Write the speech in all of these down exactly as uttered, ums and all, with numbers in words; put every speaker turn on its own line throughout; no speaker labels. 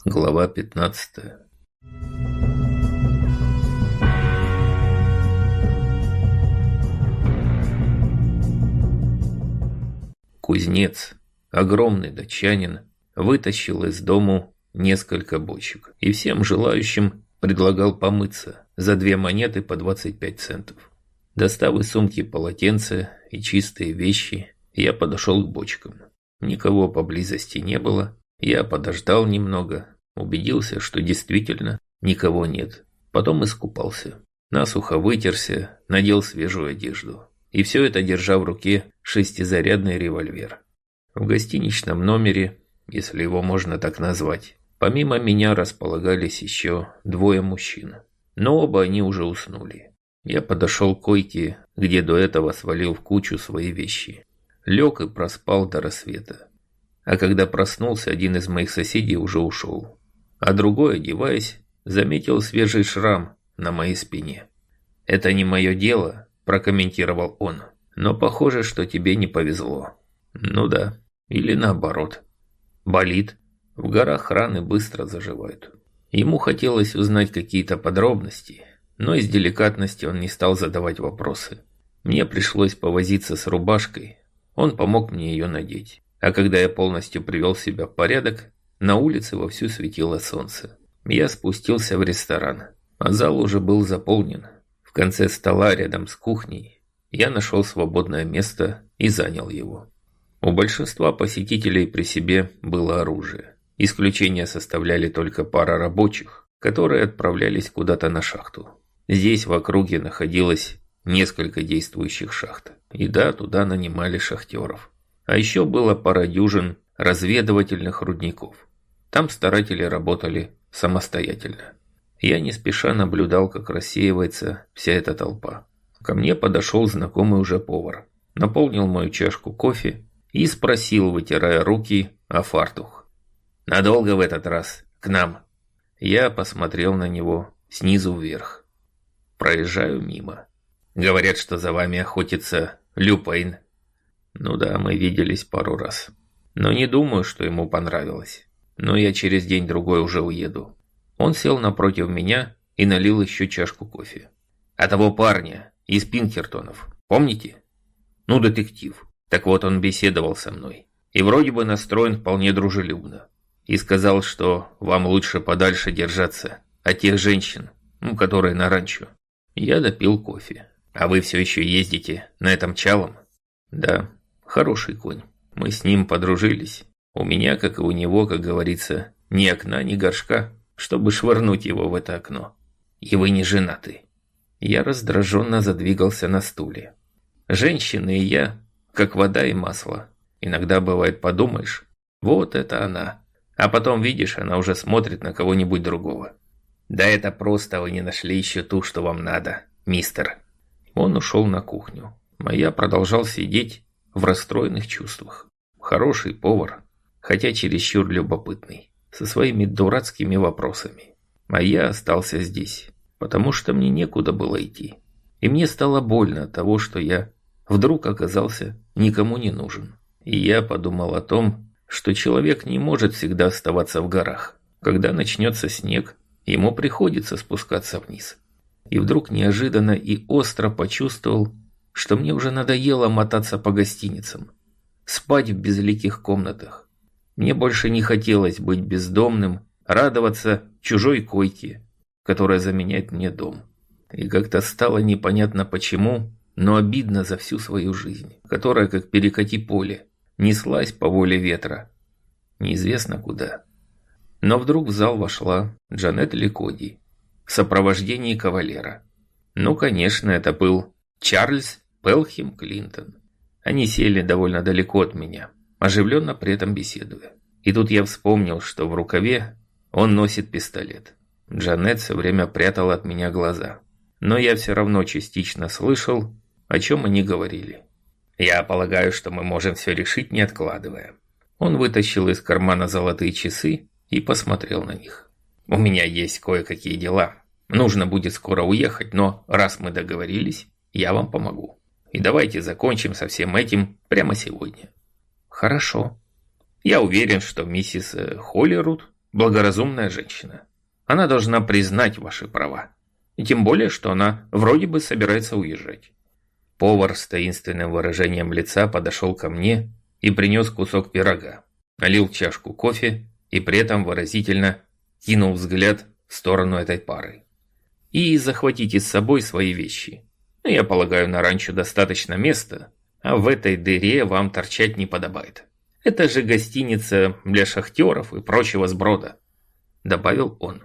Глава пятнадцатая. Кузнец, огромный датчанин, вытащил из дому несколько бочек и всем желающим предлагал помыться за две монеты по двадцать пять центов. Достав из сумки полотенце и чистые вещи, я подошел к бочкам. Никого поблизости не было. Я подождал немного, убедился, что действительно никого нет. Потом искупался, насухо вытерся, надел свежую одежду. И все это держа в руке шестизарядный револьвер. В гостиничном номере, если его можно так назвать, помимо меня располагались еще двое мужчин. Но оба они уже уснули. Я подошел к койке, где до этого свалил в кучу свои вещи. Лег и проспал до рассвета. А когда проснулся, один из моих соседей уже ушел. А другой, одеваясь, заметил свежий шрам на моей спине. «Это не мое дело», – прокомментировал он. «Но похоже, что тебе не повезло». «Ну да, или наоборот». «Болит?» В горах раны быстро заживают. Ему хотелось узнать какие-то подробности, но из деликатности он не стал задавать вопросы. Мне пришлось повозиться с рубашкой, он помог мне ее надеть. А когда я полностью привел себя в порядок, на улице вовсю светило солнце. Я спустился в ресторан, а зал уже был заполнен. В конце стола рядом с кухней я нашел свободное место и занял его. У большинства посетителей при себе было оружие. Исключение составляли только пара рабочих, которые отправлялись куда-то на шахту. Здесь в округе находилось несколько действующих шахт. И да, туда нанимали шахтеров. А еще было пара дюжин разведывательных рудников. Там старатели работали самостоятельно. Я не спеша наблюдал, как рассеивается вся эта толпа. Ко мне подошел знакомый уже повар, наполнил мою чашку кофе и спросил, вытирая руки о фартук: «Надолго в этот раз? К нам?» Я посмотрел на него снизу вверх. Проезжаю мимо. Говорят, что за вами охотится Лю Пейн. Ну да, мы виделись пару раз. Но не думаю, что ему понравилось. Но я через день-другой уже уеду. Он сел напротив меня и налил еще чашку кофе. А того парня из Пинкертонов, помните? Ну, детектив. Так вот, он беседовал со мной. И вроде бы настроен вполне дружелюбно. И сказал, что вам лучше подальше держаться от тех женщин, ну, которые на ранчо. Я допил кофе. А вы все еще ездите на этом чалом? Да, хороший конь. Мы с ним подружились. У меня, как и у него, как говорится, ни окна, ни горшка, чтобы швырнуть его в это окно. И вы не женаты. Я раздраженно задвигался на стуле. Женщины и я, как вода и масло. Иногда бывает, подумаешь, вот это она. А потом видишь, она уже смотрит на кого-нибудь другого. Да это просто вы не нашли еще ту, что вам надо, мистер. Он ушел на кухню, а я продолжал сидеть в расстроенных чувствах. Хороший повар, хотя чересчур любопытный, со своими дурацкими вопросами. А я остался здесь, потому что мне некуда было идти. И мне стало больно от того, что я вдруг оказался никому не нужен. И я подумал о том, что человек не может всегда оставаться в горах. Когда начнется снег, ему приходится спускаться вниз. И вдруг неожиданно и остро почувствовал, что мне уже надоело мотаться по гостиницам, спать в безликих комнатах. Мне больше не хотелось быть бездомным, радоваться чужой койке, которая заменяет мне дом. И как-то стало непонятно почему, но обидно за всю свою жизнь, которая, как перекати поле, неслась по воле ветра, неизвестно куда. Но вдруг в зал вошла Джанет Ликоди в сопровождении кавалера. Ну, конечно, это был Чарльз Пелхем Клинтон. Они сели довольно далеко от меня, оживленно при этом беседуя. И тут я вспомнил, что в рукаве он носит пистолет. Джанет все время прятала от меня глаза. Но я все равно частично слышал, о чем они говорили. «Я полагаю, что мы можем все решить, не откладывая». Он вытащил из кармана золотые часы и посмотрел на них. «У меня есть кое-какие дела. Нужно будет скоро уехать, но раз мы договорились, я вам помогу. И давайте закончим со всем этим прямо сегодня». «Хорошо». «Я уверен, что миссис Холлируд благоразумная женщина. Она должна признать ваши права. И тем более, что она вроде бы собирается уезжать. Повар с таинственным выражением лица подошел ко мне и принес кусок пирога, налил чашку кофе и при этом выразительно кинул взгляд в сторону этой пары. И захватите с собой свои вещи. Я полагаю, на ранчо достаточно места, а в этой дыре вам торчать не подобает. Это же гостиница для шахтеров и прочего сброда, добавил он.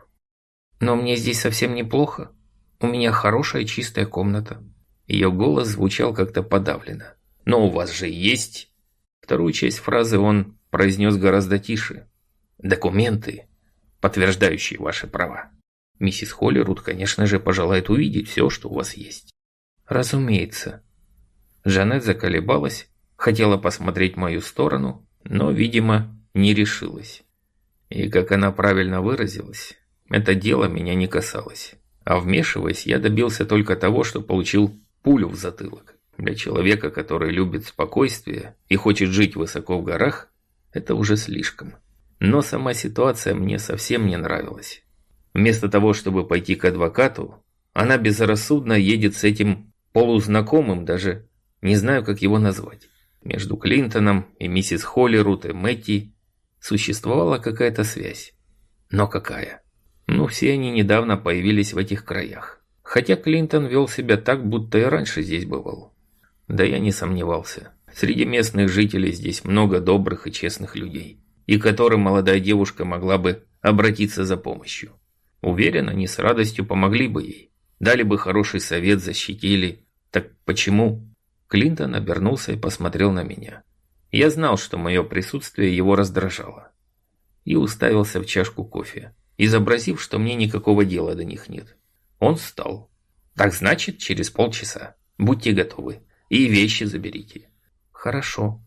Но мне здесь совсем неплохо. У меня хорошая чистая комната. Ее голос звучал как-то подавленно. Но у вас же есть... Вторую часть фразы он произнес гораздо тише. Документы, подтверждающие ваши права. Миссис Холлируд, конечно же, пожелает увидеть все, что у вас есть. Разумеется. Джанет заколебалась, хотела посмотреть в мою сторону, но, видимо, не решилась. И, как она правильно выразилась, это дело меня не касалось. А вмешиваясь, я добился только того, что получил пулю в затылок. Для человека, который любит спокойствие и хочет жить высоко в горах, это уже слишком. Но сама ситуация мне совсем не нравилась. Вместо того, чтобы пойти к адвокату, она безрассудно едет с этим полузнакомым, даже не знаю, как его назвать. Между Клинтоном и миссис Холлируд и Мэтти существовала какая-то связь. Но какая? Ну, все они недавно появились в этих краях. Хотя Клинтон вел себя так, будто и раньше здесь бывал. Да я не сомневался. Среди местных жителей здесь много добрых и честных людей, и к которым молодая девушка могла бы обратиться за помощью. Уверен, они с радостью помогли бы ей. Дали бы хороший совет, защитили. Так почему? Клинтон обернулся и посмотрел на меня. Я знал, что мое присутствие его раздражало. И уставился в чашку кофе, изобразив, что мне никакого дела до них нет. Он встал. Так значит, через полчаса. Будьте готовы. И вещи заберите. Хорошо.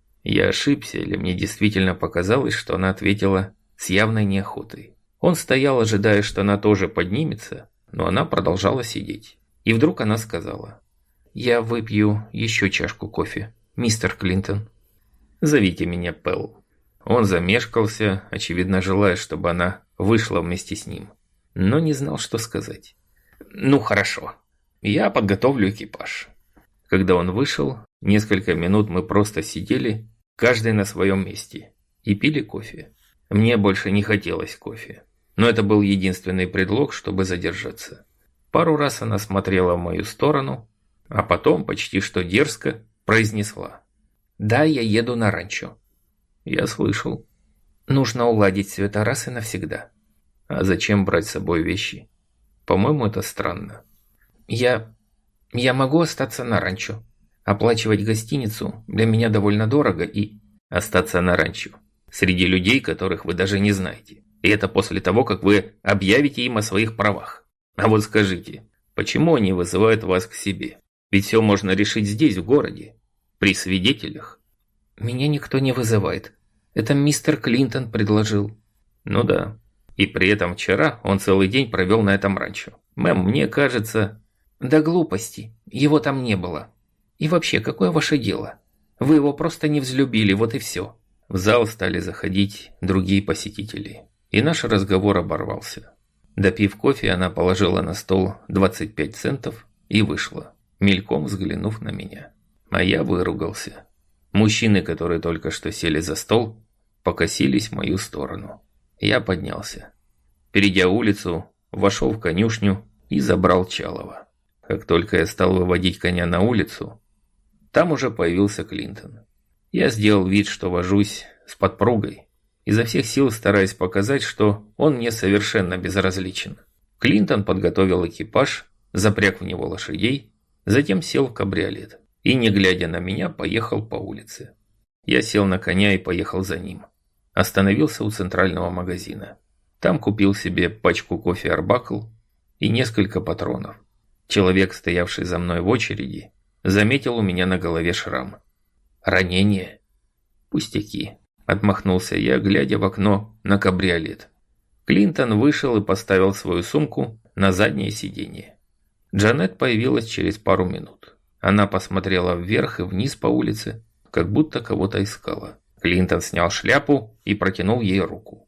Я ошибся, или мне действительно показалось, что она ответила с явной неохотой. Он стоял, ожидая, что она тоже поднимется, но она продолжала сидеть. И вдруг она сказала: «Я выпью еще чашку кофе, мистер Клинтон». «Зовите меня Пэл». Он замешкался, очевидно желая, чтобы она вышла вместе с ним, но не знал, что сказать. «Ну хорошо, я подготовлю экипаж». Когда он вышел, несколько минут мы просто сидели, каждый на своем месте, и пили кофе. Мне больше не хотелось кофе, но это был единственный предлог, чтобы задержаться. Пару раз она смотрела в мою сторону, а потом, почти что дерзко, произнесла: «Да, я еду на ранчо». Я слышал. Нужно уладить все это раз и навсегда. А зачем брать с собой вещи? По-моему, это странно. Я... я могу остаться на ранчо. Оплачивать гостиницу для меня довольно дорого и... Остаться на ранчо. Среди людей, которых вы даже не знаете. И это после того, как вы объявите им о своих правах. А вот скажите, почему они вызывают вас к себе? Ведь все можно решить здесь, в городе. При свидетелях. Меня никто не вызывает. Это мистер Клинтон предложил. Ну да. И при этом вчера он целый день провел на этом ранчо. Мэм, мне кажется... Да глупости. Его там не было. И вообще, какое ваше дело? Вы его просто не взлюбили, вот и все. В зал стали заходить другие посетители. И наш разговор оборвался. Допив кофе, она положила на стол двадцать пять центов и вышла, мельком взглянув на меня. А я выругался. Мужчины, которые только что сели за стол, покосились в мою сторону. Я поднялся. Перейдя улицу, вошел в конюшню и забрал Чалова. Как только я стал выводить коня на улицу, там уже появился Клинтон. Я сделал вид, что вожусь с подпругой, изо всех сил стараясь показать, что он мне совершенно безразличен. Клинтон подготовил экипаж, запряг в него лошадей, затем сел в кабриолет и, не глядя на меня, поехал по улице. Я сел на коня и поехал за ним. Остановился у центрального магазина. Там купил себе пачку кофе «Арбакл» и несколько патронов. Человек, стоявший за мной в очереди, заметил у меня на голове шрам. «Ранение?» «Пустяки», — отмахнулся я, глядя в окно на кабриолет. Клинтон вышел и поставил свою сумку на заднее сиденье. Джанет появилась через пару минут. Она посмотрела вверх и вниз по улице, как будто кого-то искала. Клинтон снял шляпу и протянул ей руку.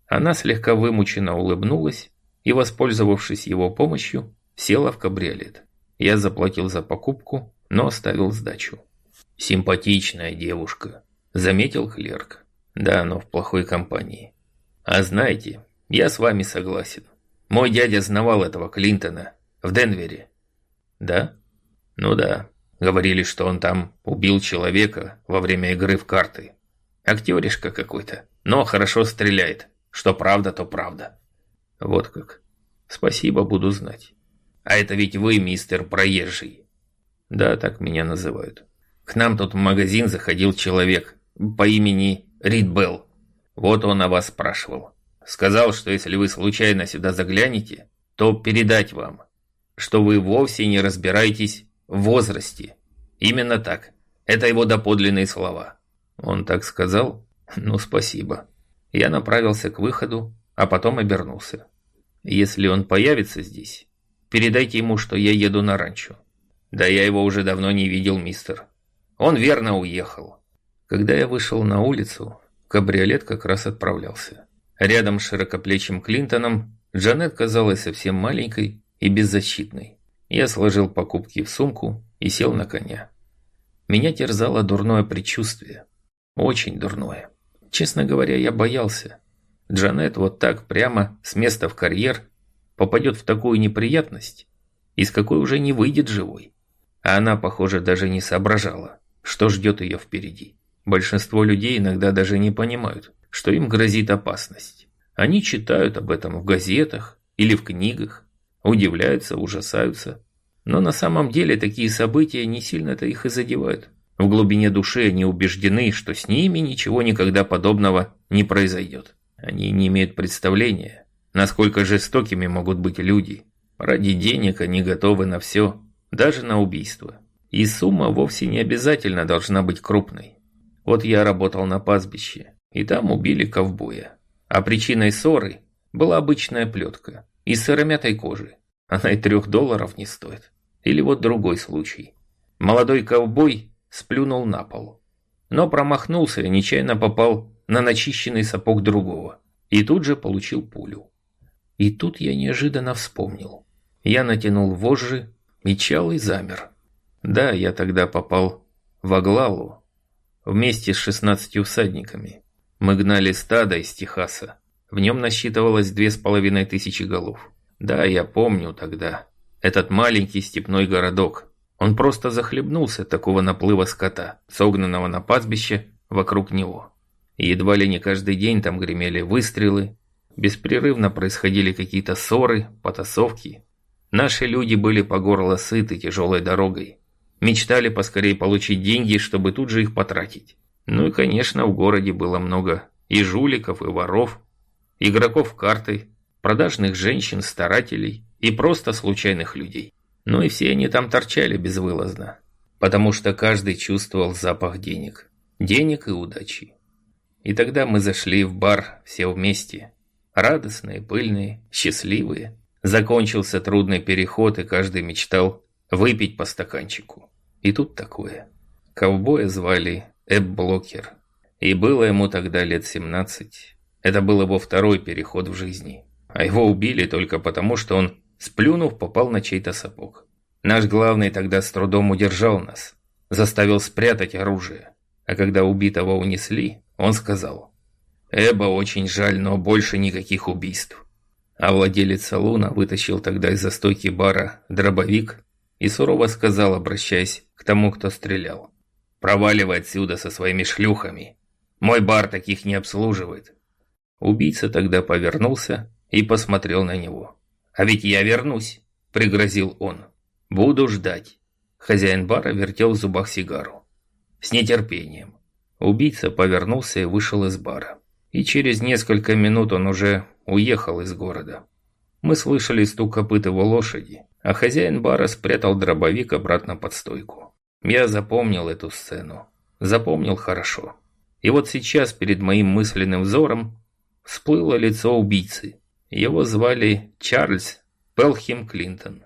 Она слегка вымученно улыбнулась и, воспользовавшись его помощью, села в кабриолет. Я заплатил за покупку, но оставил сдачу. «Симпатичная девушка», — заметил клерк. «Да, но в плохой компании. А знаете, я с вами согласен. Мой дядя знавал этого Клинтона в Денвере». «Да?» «Ну да. Говорили, что он там убил человека во время игры в карты. Актеришка какой-то, но хорошо стреляет. Что правда, то правда». «Вот как. Спасибо, буду знать». «А это ведь вы, мистер Проезжий?» «Да, так меня называют. К нам тут в магазин заходил человек по имени Рид Белл. Вот он о вас спрашивал. Сказал, что если вы случайно сюда заглянете, то передать вам, что вы вовсе не разбираетесь в возрасте. Именно так. Это его доподлинные слова». «Он так сказал? Ну, спасибо». Я направился к выходу, а потом обернулся. «Если он появится здесь, передайте ему, что я еду на ранчо». «Да я его уже давно не видел, мистер. Он верно уехал». Когда я вышел на улицу, кабриолет как раз отправлялся. Рядом с широкоплечим Клинтоном Джанет казалась совсем маленькой и беззащитной. Я сложил покупки в сумку и сел на коня. Меня терзало дурное предчувствие. Очень дурное. Честно говоря, я боялся. Джанет вот так прямо с места в карьер попадет в такую неприятность, из какой уже не выйдет живой. А она, похоже, даже не соображала, что ждет ее впереди. Большинство людей иногда даже не понимают, что им грозит опасность. Они читают об этом в газетах или в книгах, удивляются, ужасаются. Но на самом деле такие события не сильно-то их и задевают. В глубине души они убеждены, что с ними ничего никогда подобного не произойдет. Они не имеют представления, насколько жестокими могут быть люди. Ради денег они готовы на все, даже на убийство. И сумма вовсе не обязательно должна быть крупной. Вот я работал на пастбище, и там убили ковбоя. А причиной ссоры была обычная плетка из сыромятой кожи. Она и трех долларов не стоит. Или вот другой случай. Молодой ковбой сплюнул на пол, но промахнулся и нечаянно попал на начищенный сапог другого. И тут же получил пулю. И тут я неожиданно вспомнил. Я натянул вожжи, и чалый замер. Да, я тогда попал в Аглалу вместе с шестнадцатью всадниками. Мы гнали стадо из Техаса. В нем насчитывалось две с половиной тысячи голов. Да, я помню тогда этот маленький степной городок. Он просто захлебнулся от такого наплыва скота, согнанного на пастбище вокруг него. И едва ли не каждый день там гремели выстрелы, беспрерывно происходили какие-то ссоры, потасовки. Наши люди были по горло сыты тяжелой дорогой. Мечтали поскорее получить деньги, чтобы тут же их потратить. Ну и, конечно, в городе было много и жуликов, и воров, игроков в карты, продажных женщин, старателей и просто случайных людей. Ну и все они там торчали безвылазно, потому что каждый чувствовал запах денег. Денег и удачи. И тогда мы зашли в бар все вместе. Радостные, пыльные, счастливые. Закончился трудный переход, и каждый мечтал выпить по стаканчику. И тут такое. Ковбоя звали Эб Блокер. И было ему тогда лет семнадцать. Это был его второй переход в жизни. А его убили только потому, что он, сплюнув, попал на чей-то сапог. Наш главный тогда с трудом удержал нас. Заставил спрятать оружие. А когда убитого унесли, он сказал: «Эба очень жаль, но больше никаких убийств». А владелец салуна вытащил тогда из застойки бара дробовик и сурово сказал, обращаясь к тому, кто стрелял: «Проваливай отсюда со своими шлюхами. Мой бар таких не обслуживает». Убийца тогда повернулся и посмотрел на него. «А ведь я вернусь», — пригрозил он. «Буду ждать». Хозяин бара вертел в зубах сигару. «С нетерпением». Убийца повернулся и вышел из бара. И через несколько минут он уже уехал из города. Мы слышали стук копыт его лошади, а хозяин бара спрятал дробовик обратно под стойку. Я запомнил эту сцену. Запомнил хорошо. И вот сейчас перед моим мысленным взором всплыло лицо убийцы. Его звали Чарльз Пелхем Клинтон.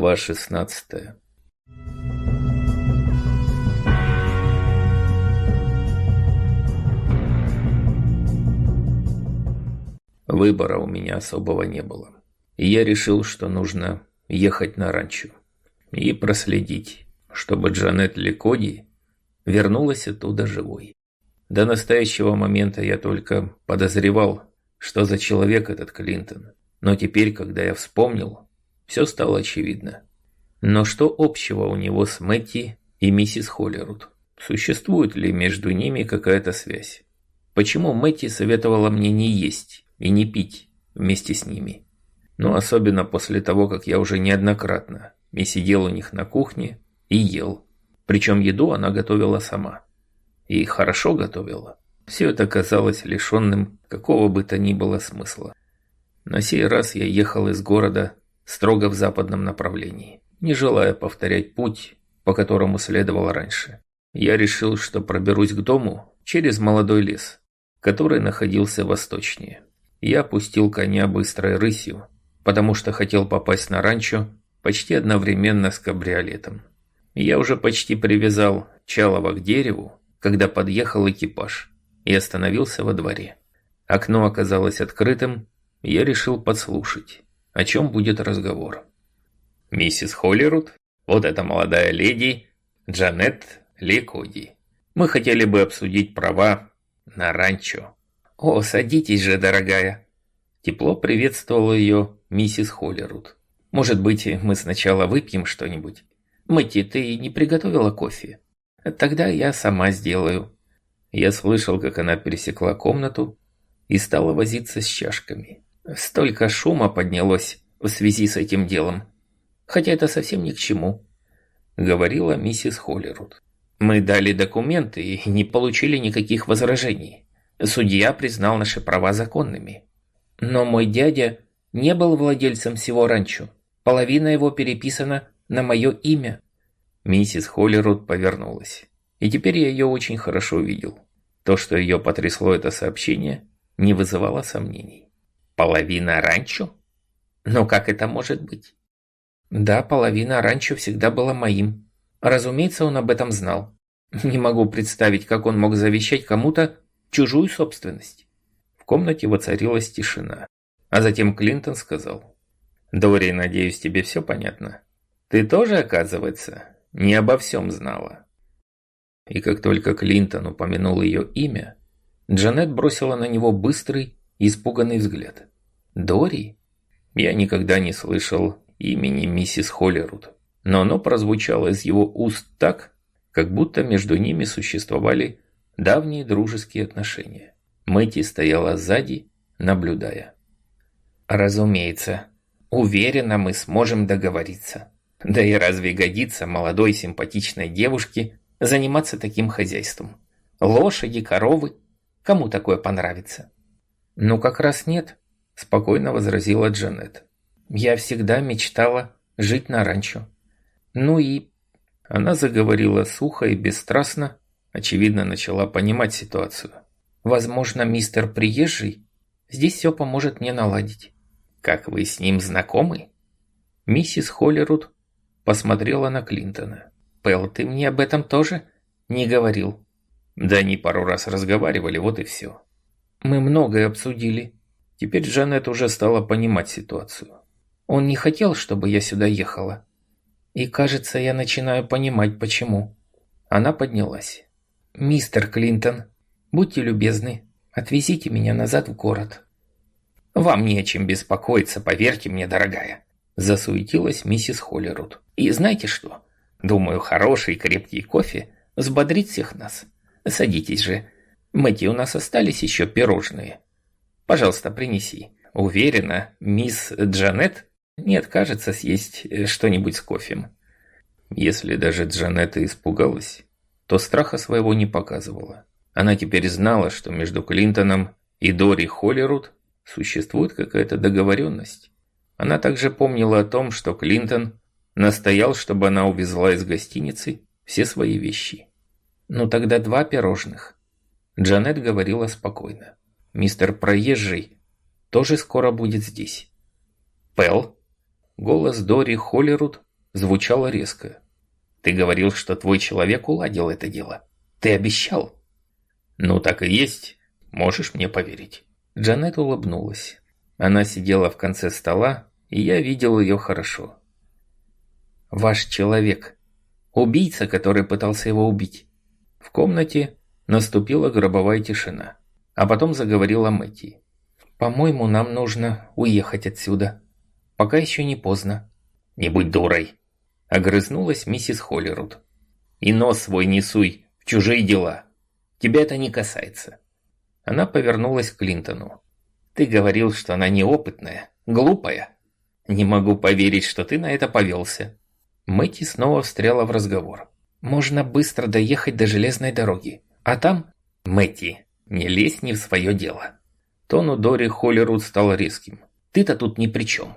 Глава шестнадцатая. Выбора у меня особого не было. И я решил, что нужно ехать на ранчо и проследить, чтобы Джанет Ликоди вернулась оттуда живой. До настоящего момента я только подозревал, что за человек этот Клинтон. Но теперь, когда я вспомнил, все стало очевидно. Но что общего у него с Мэтти и миссис Холлерут? Существует ли между ними какая-то связь? Почему Мэтти советовала мне не есть и не пить вместе с ними? Ну, особенно после того, как я уже неоднократно и сидел у них на кухне и ел. Причем еду она готовила сама. И хорошо готовила. Все это казалось лишенным какого бы то ни было смысла. На сей раз я ехал из города строго в западном направлении, не желая повторять путь, по которому следовал раньше. Я решил, что проберусь к дому через молодой лес, который находился восточнее. Я пустил коня быстрой рысью, потому что хотел попасть на ранчо почти одновременно с кабриолетом. Я уже почти привязал Чалова к дереву, когда подъехал экипаж и остановился во дворе. Окно оказалось открытым, и я решил подслушать, о чем будет разговор. «Миссис Холлерут, вот эта молодая леди Джанет Ликоди. Мы хотели бы обсудить права на ранчо». «О, садитесь же, дорогая!» Тепло приветствовала ее миссис Холлерут. «Может быть, мы сначала выпьем что-нибудь? Мэтти, ты не приготовила кофе? Тогда я сама сделаю». Я слышал, как она пересекла комнату и стала возиться с чашками. Столько шума поднялось в связи с этим делом. Хотя это совсем ни к чему, говорила миссис Холлерут. Мы дали документы и не получили никаких возражений. Судья признал наши права законными. Но мой дядя не был владельцем всего ранчо. Половина его переписана на мое имя. Миссис Холлерут повернулась. И теперь я ее очень хорошо видел. То, что ее потрясло это сообщение, не вызывало сомнений. Половина ранчо? Но как это может быть? Да, половина ранчо всегда была моим. Разумеется, он об этом знал. Не могу представить, как он мог завещать кому-то чужую собственность. В комнате воцарилась тишина. А затем Клинтон сказал: «Дори, надеюсь, тебе все понятно? Ты тоже, оказывается, не обо всем знала». И как только Клинтон упомянул ее имя, Джанет бросила на него быстрый, испуганный взгляд. «Дори?» Я никогда не слышал имени миссис Холлерут, но оно прозвучало из его уст так, как будто между ними существовали давние дружеские отношения. Мэтти стояла сзади, наблюдая. «Разумеется, уверена, мы сможем договориться. Да и разве годится молодой симпатичной девушке заниматься таким хозяйством? Лошади, коровы? Кому такое понравится?» «Ну, как раз нет», – спокойно возразила Джанет. «Я всегда мечтала жить на ранчо. Ну и...» Она заговорила сухо и бесстрастно, очевидно, начала понимать ситуацию. «Возможно, мистер Приезжий здесь все поможет мне наладить». «Как вы с ним знакомы?» Миссис Холлерут посмотрела на Клинтона. «Пэл, ты мне об этом тоже не говорил?» «Да они пару раз разговаривали, вот и все». «Мы многое обсудили». Теперь Джанет уже стала понимать ситуацию. «Он не хотел, чтобы я сюда ехала. И, кажется, я начинаю понимать, почему». Она поднялась. «Мистер Клинтон, будьте любезны, отвезите меня назад в город». «Вам не о чем беспокоиться, поверьте мне, дорогая», – засуетилась миссис Холлерут. «И знаете что? Думаю, хороший крепкий кофе взбодрит всех нас. Садитесь же. Мэтти, у нас остались еще пирожные. Пожалуйста, принеси. Уверена, мисс Джанет не откажется съесть что-нибудь с кофем». Если даже Джанет и испугалась, то страха своего не показывала. Она теперь знала, что между Клинтоном и Дори Холлерут существует какая-то договоренность. Она также помнила о том, что Клинтон настоял, чтобы она увезла из гостиницы все свои вещи. «Ну тогда два пирожных». Джанет говорила спокойно. «Мистер Проезжий тоже скоро будет здесь». «Пэл?» Голос Дори Холлерут звучало резко. «Ты говорил, что твой человек уладил это дело. Ты обещал». «Ну так и есть. Можешь мне поверить». Джанет улыбнулась. Она сидела в конце стола, и я видел ее хорошо. «Ваш человек. Убийца, который пытался его убить». В комнате наступила гробовая тишина, а потом заговорила Мэтти. «По-моему, нам нужно уехать отсюда. Пока еще не поздно». «Не будь дурой», — огрызнулась миссис Холлируд. «И нос свой не суй в чужие дела. Тебя это не касается». Она повернулась к Клинтону. «Ты говорил, что она неопытная, глупая. Не могу поверить, что ты на это повелся». Мэтти снова встряла в разговор. «Можно быстро доехать до железной дороги. А там...» «Мэтти, не лезь не в свое дело». Тон у Дори Холлируд стал резким. «Ты-то тут ни при чем.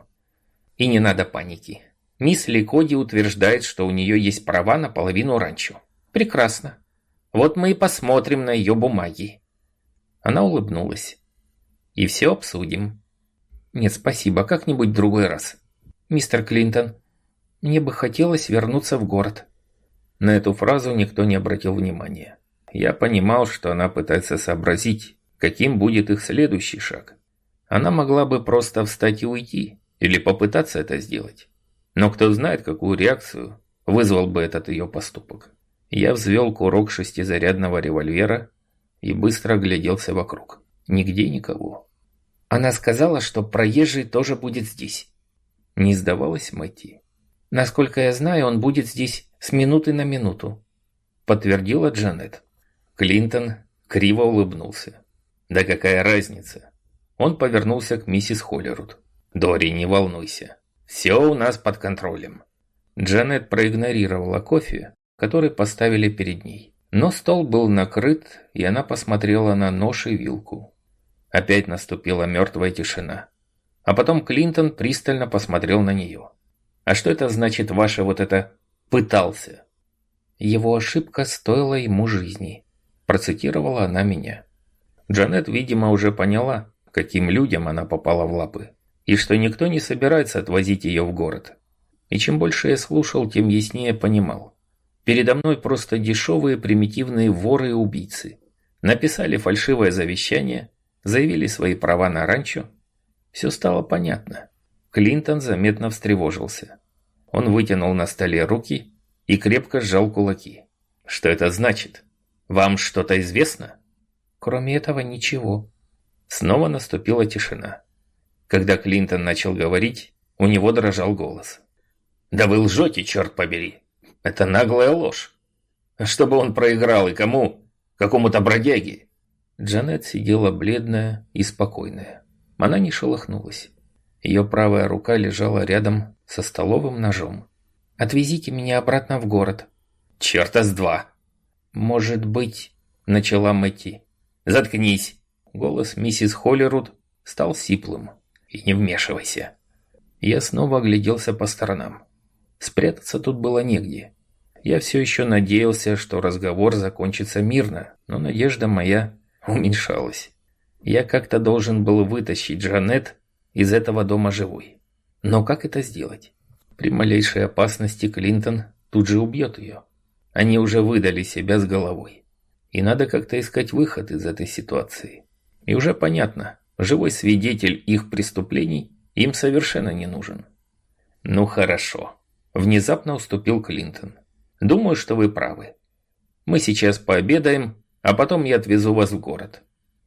И не надо паники. Мисс Ликоди утверждает, что у нее есть права на половину ранчо. Прекрасно. Вот мы и посмотрим на ее бумаги». Она улыбнулась. «И все обсудим». «Нет, спасибо, как-нибудь в другой раз. Мистер Клинтон, мне бы хотелось вернуться в город». На эту фразу никто не обратил внимания. Я понимал, что она пытается сообразить, каким будет их следующий шаг. Она могла бы просто встать и уйти, или попытаться это сделать. Но кто знает, какую реакцию вызвал бы этот ее поступок. Я взвел курок шестизарядного револьвера и быстро огляделся вокруг. Нигде никого. «Она сказала, что проезжий тоже будет здесь». Не сдавалась Мэтти. «Насколько я знаю, он будет здесь с минуты на минуту», подтвердила Джанет. Клинтон криво улыбнулся. «Да какая разница?» Он повернулся к миссис Холлируд. «Дори, не волнуйся. Все у нас под контролем». Джанет проигнорировала кофе, который поставили перед ней. Но стол был накрыт, и она посмотрела на нож и вилку. Опять наступила мертвая тишина. А потом Клинтон пристально посмотрел на нее. «А что это значит ваше вот это «пытался»?» «Его ошибка стоила ему жизни», процитировала она меня. Джанет, видимо, уже поняла, каким людям она попала в лапы, и что никто не собирается отвозить ее в город. И чем больше я слушал, тем яснее понимал. Передо мной просто дешевые примитивные воры и убийцы. Написали фальшивое завещание, заявили свои права на ранчо. Все стало понятно. Клинтон заметно встревожился. Он вытянул на столе руки и крепко сжал кулаки. «Что это значит? Вам что-то известно?» «Кроме этого ничего». Снова наступила тишина. Когда Клинтон начал говорить, у него дрожал голос. «Да вы лжете, черт побери! Это наглая ложь! Чтобы он проиграл и кому? Какому-то бродяге!» Джанет сидела бледная и спокойная. Она не шелохнулась. Ее правая рука лежала рядом со столовым ножом. «Отвезите меня обратно в город». «Черта с два!» «Может быть...» — начала Мэтти. «Заткнись!» Голос миссис Холлируд стал сиплым. «И не вмешивайся!» Я снова огляделся по сторонам. Спрятаться тут было негде. Я все еще надеялся, что разговор закончится мирно, но надежда моя уменьшалась. Я как-то должен был вытащить Джанет из этого дома живой. Но как это сделать? При малейшей опасности Клинтон тут же убьет ее. Они уже выдали себя с головой. И надо как-то искать выход из этой ситуации. И уже понятно, живой свидетель их преступлений им совершенно не нужен. «Ну хорошо», – внезапно уступил Клинтон. «Думаю, что вы правы. Мы сейчас пообедаем, а потом я отвезу вас в город».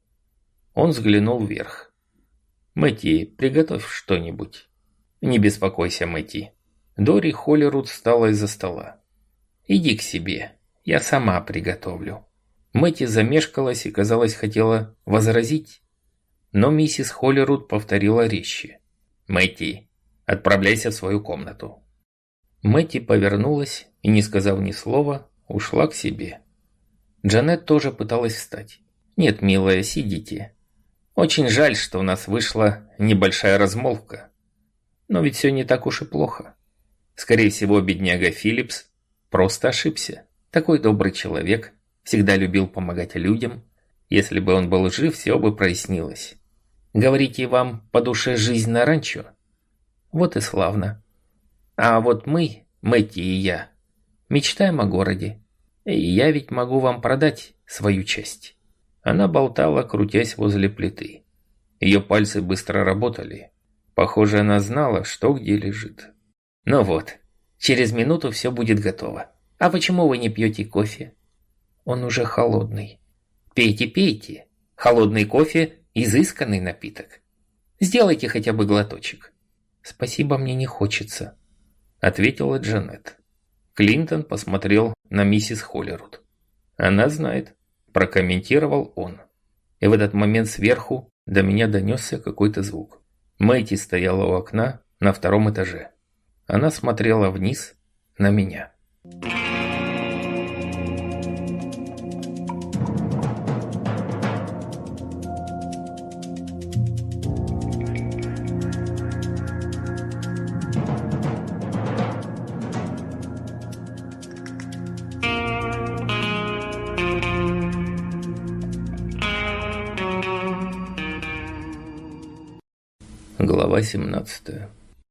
Он взглянул вверх. «Мэтти, приготовь что-нибудь». «Не беспокойся, Мэтти». Дори Холлируд встала из-за стола. «Иди к себе, я сама приготовлю». Мэтти замешкалась и, казалось, хотела возразить. Но миссис Холлируд повторила резче. «Мэтти, отправляйся в свою комнату». Мэтти повернулась и, не сказав ни слова, ушла к себе. Джанет тоже пыталась встать. «Нет, милая, сидите. Очень жаль, что у нас вышла небольшая размолвка. Но ведь все не так уж и плохо. Скорее всего, бедняга Филлипс просто ошибся. Такой добрый человек, всегда любил помогать людям. Если бы он был жив, все бы прояснилось. Говорите, вам по душе жизнь на ранчо? Вот и славно. А вот мы, Мэтти и я, мечтаем о городе. И я ведь могу вам продать свою часть». Она болтала, крутясь возле плиты. Ее пальцы быстро работали. Похоже, она знала, что где лежит. «Ну вот, через минуту все будет готово. А почему вы не пьете кофе?» «Он уже холодный». «Пейте, пейте. Холодный кофе – изысканный напиток. Сделайте хотя бы глоточек». «Спасибо, мне не хочется», – ответила Джанет. Клинтон посмотрел на миссис Холлируд. «Она знает», – прокомментировал он. И в этот момент сверху до меня донесся какой-то звук. Мэтти стояла у окна на втором этаже. Она смотрела вниз на меня. Глава семнадцатая.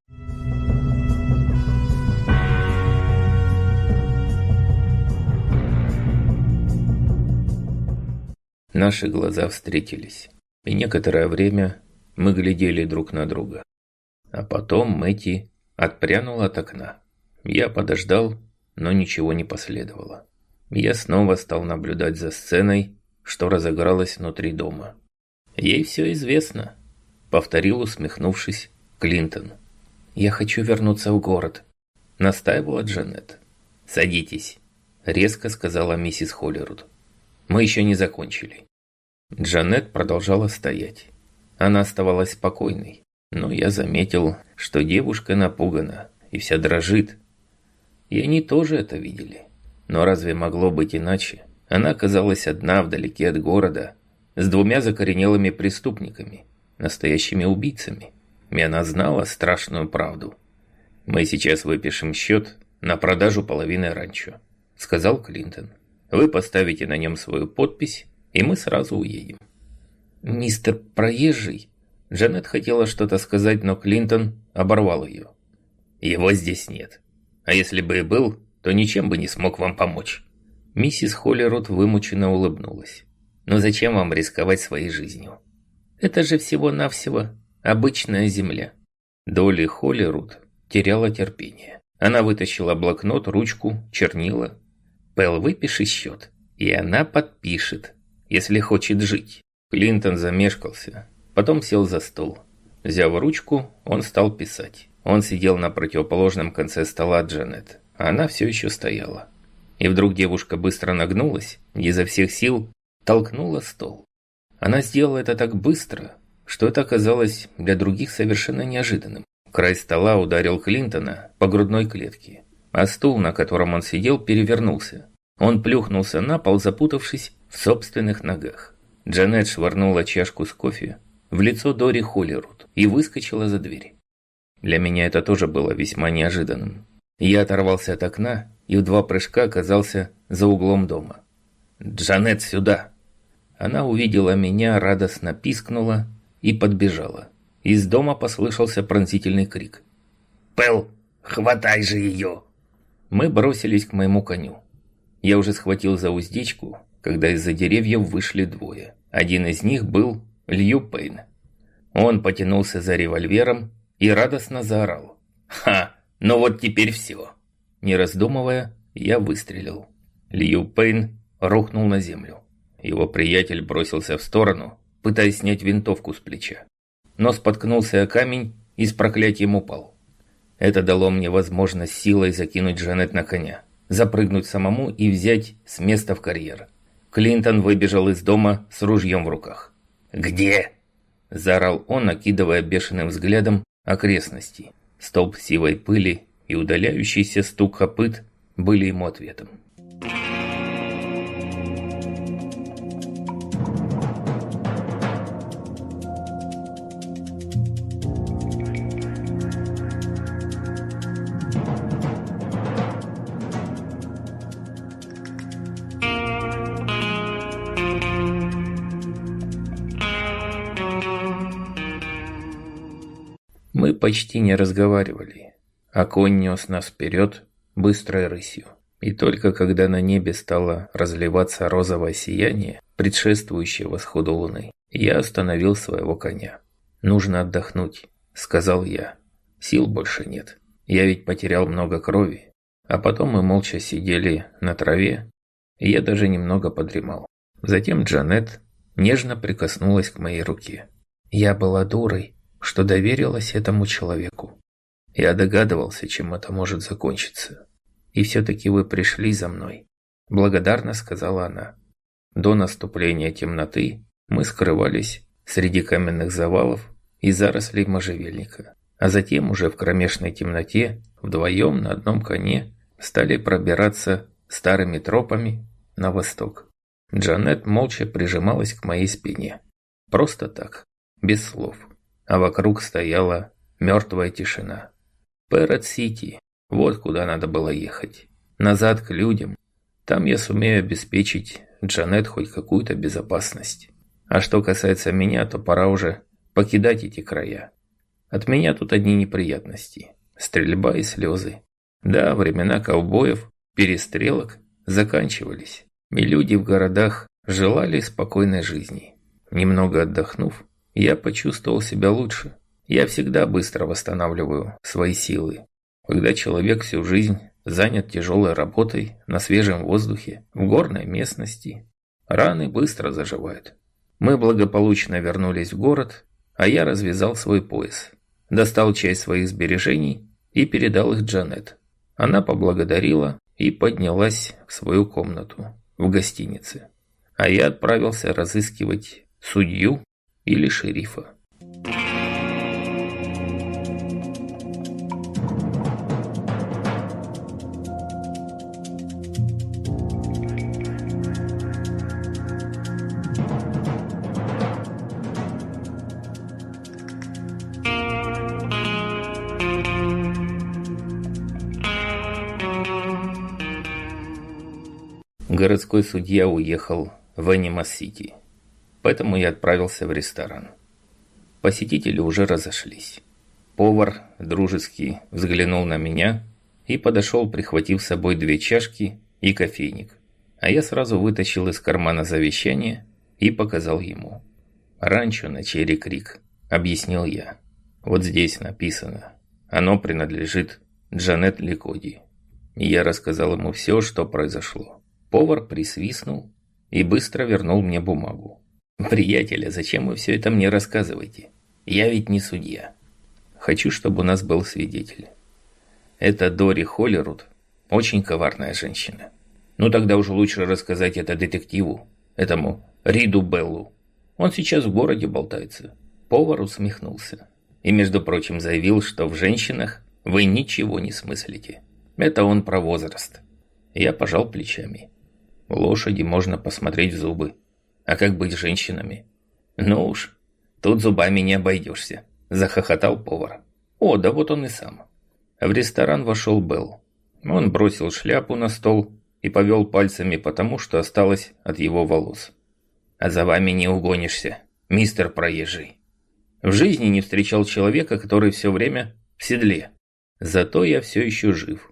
Наши глаза встретились, и некоторое время мы глядели друг на друга. А потом Мэтти отпрянула от окна. Я подождал, но ничего не последовало. Я снова стал наблюдать за сценой, что разыгралось внутри дома. «Ей все известно», — повторил, усмехнувшись, Клинтон. «Я хочу вернуться в город», — настаивала Джанет. «Садитесь», — резко сказала миссис Холлируд. «Мы еще не закончили». Джанет продолжала стоять. Она оставалась спокойной, но я заметил, что девушка напугана и вся дрожит. И они тоже это видели. Но разве могло быть иначе? Она оказалась одна вдалеке от города, с двумя закоренелыми преступниками, настоящими убийцами. И она знала страшную правду. «Мы сейчас выпишем счет на продажу половины ранчо», — сказал Клинтон. «Вы поставите на нем свою подпись, и мы сразу уедем». «Мистер Проезжий», Джанет хотела что-то сказать, но Клинтон оборвал ее. «Его здесь нет. А если бы и был, то ничем бы не смог вам помочь». Миссис Холлируд вымученно улыбнулась. «Но зачем вам рисковать своей жизнью? Это же всего-навсего обычная земля». Долли Холлируд теряла терпение. Она вытащила блокнот, ручку, чернила. «Пэл, выпиши счет, и она подпишет, если хочет жить». Клинтон замешкался, потом сел за стол. Взяв ручку, он стал писать. Он сидел на противоположном конце стола от Джанет, а она все еще стояла. И вдруг девушка быстро нагнулась и изо всех сил толкнула стол. Она сделала это так быстро, что это оказалось для других совершенно неожиданным. Край стола ударил Клинтона по грудной клетке, а стул, на котором он сидел, перевернулся. Он плюхнулся на пол, запутавшись в собственных ногах. Джанет швырнула чашку с кофе в лицо Дори Холлируд и выскочила за дверь. Для меня это тоже было весьма неожиданным. Я оторвался от окна и в два прыжка оказался за углом дома. «Джанет, сюда!» Она увидела меня, радостно пискнула и подбежала. Из дома послышался пронзительный крик. «Пэл, хватай же ее!» Мы бросились к моему коню. Я уже схватил за уздечку, когда из-за деревьев вышли двое. Один из них был Лью Пейн. Он потянулся за револьвером и радостно заорал. «Ха! Ну вот теперь все!» Не раздумывая, я выстрелил. Лью Пейн рухнул на землю. Его приятель бросился в сторону, пытаясь снять винтовку с плеча. Но споткнулся о камень и с проклятием упал. Это дало мне возможность силой закинуть Джанет на коня, запрыгнуть самому и взять с места в карьер. Клинтон выбежал из дома с ружьем в руках. «Где?» – заорал он, окидывая бешеным взглядом окрестности. Столб сивой пыли и удаляющийся стук копыт были ему ответом. Мы почти не разговаривали, а конь нес нас вперед быстрой рысью. И только когда на небе стало разливаться розовое сияние, предшествующее восходу луны, я остановил своего коня. «Нужно отдохнуть», — сказал я. «Сил больше нет. Я ведь потерял много крови». А потом мы молча сидели на траве, и я даже немного подремал. Затем Джанет нежно прикоснулась к моей руке. Я была дурой, что доверилась этому человеку. Я догадывался, чем это может закончиться. И все-таки вы пришли за мной, благодарно сказала она. До наступления темноты мы скрывались среди каменных завалов и зарослей можжевельника. А затем уже в кромешной темноте вдвоем на одном коне стали пробираться старыми тропами на восток. Джанет молча прижималась к моей спине. Просто так, без слов. А вокруг стояла мертвая тишина. Пэррот-Сити, вот куда надо было ехать. Назад к людям. Там я сумею обеспечить Джанет хоть какую-то безопасность. А что касается меня, то пора уже покидать эти края. От меня тут одни неприятности. Стрельба и слезы. Да, времена ковбоев, перестрелок заканчивались. И люди в городах желали спокойной жизни. Немного отдохнув, я почувствовал себя лучше. Я всегда быстро восстанавливаю свои силы. Когда человек всю жизнь занят тяжелой работой на свежем воздухе, в горной местности, раны быстро заживают. Мы благополучно вернулись в город, а я развязал свой пояс, достал часть своих сбережений и передал их Джанет. Она поблагодарила и поднялась в свою комнату в гостинице. А я отправился разыскивать судью или шерифа. Городской судья уехал в Энимас-Сити, поэтому я отправился в ресторан. Посетители уже разошлись. Повар дружески взглянул на меня и подошел, прихватив с собой две чашки и кофейник. А я сразу вытащил из кармана завещание и показал ему. «Ранчо на Черри-Крик», — объяснил я. «Вот здесь написано. Оно принадлежит Джанет Ликоди». И я рассказал ему все, что произошло. Повар присвистнул и быстро вернул мне бумагу. «Приятель, а зачем вы все это мне рассказываете? Я ведь не судья. Хочу, чтобы у нас был свидетель. Это Дори Холлируд, очень коварная женщина. Ну тогда уж лучше рассказать это детективу, этому Риду Беллу. Он сейчас в городе болтается». Повар усмехнулся и, между прочим, заявил, что в женщинах вы ничего не смыслите. Это он про возраст. Я пожал плечами. Лошади можно посмотреть в зубы. А как быть с женщинами? Ну уж, тут зубами не обойдешься, захохотал повар. О, да вот он и сам. В ресторан вошел Белл. Он бросил шляпу на стол и повел пальцами потому, что осталось от его волос. А за вами не угонишься, мистер проезжий. В жизни не встречал человека, который все время в седле. Зато я все еще жив.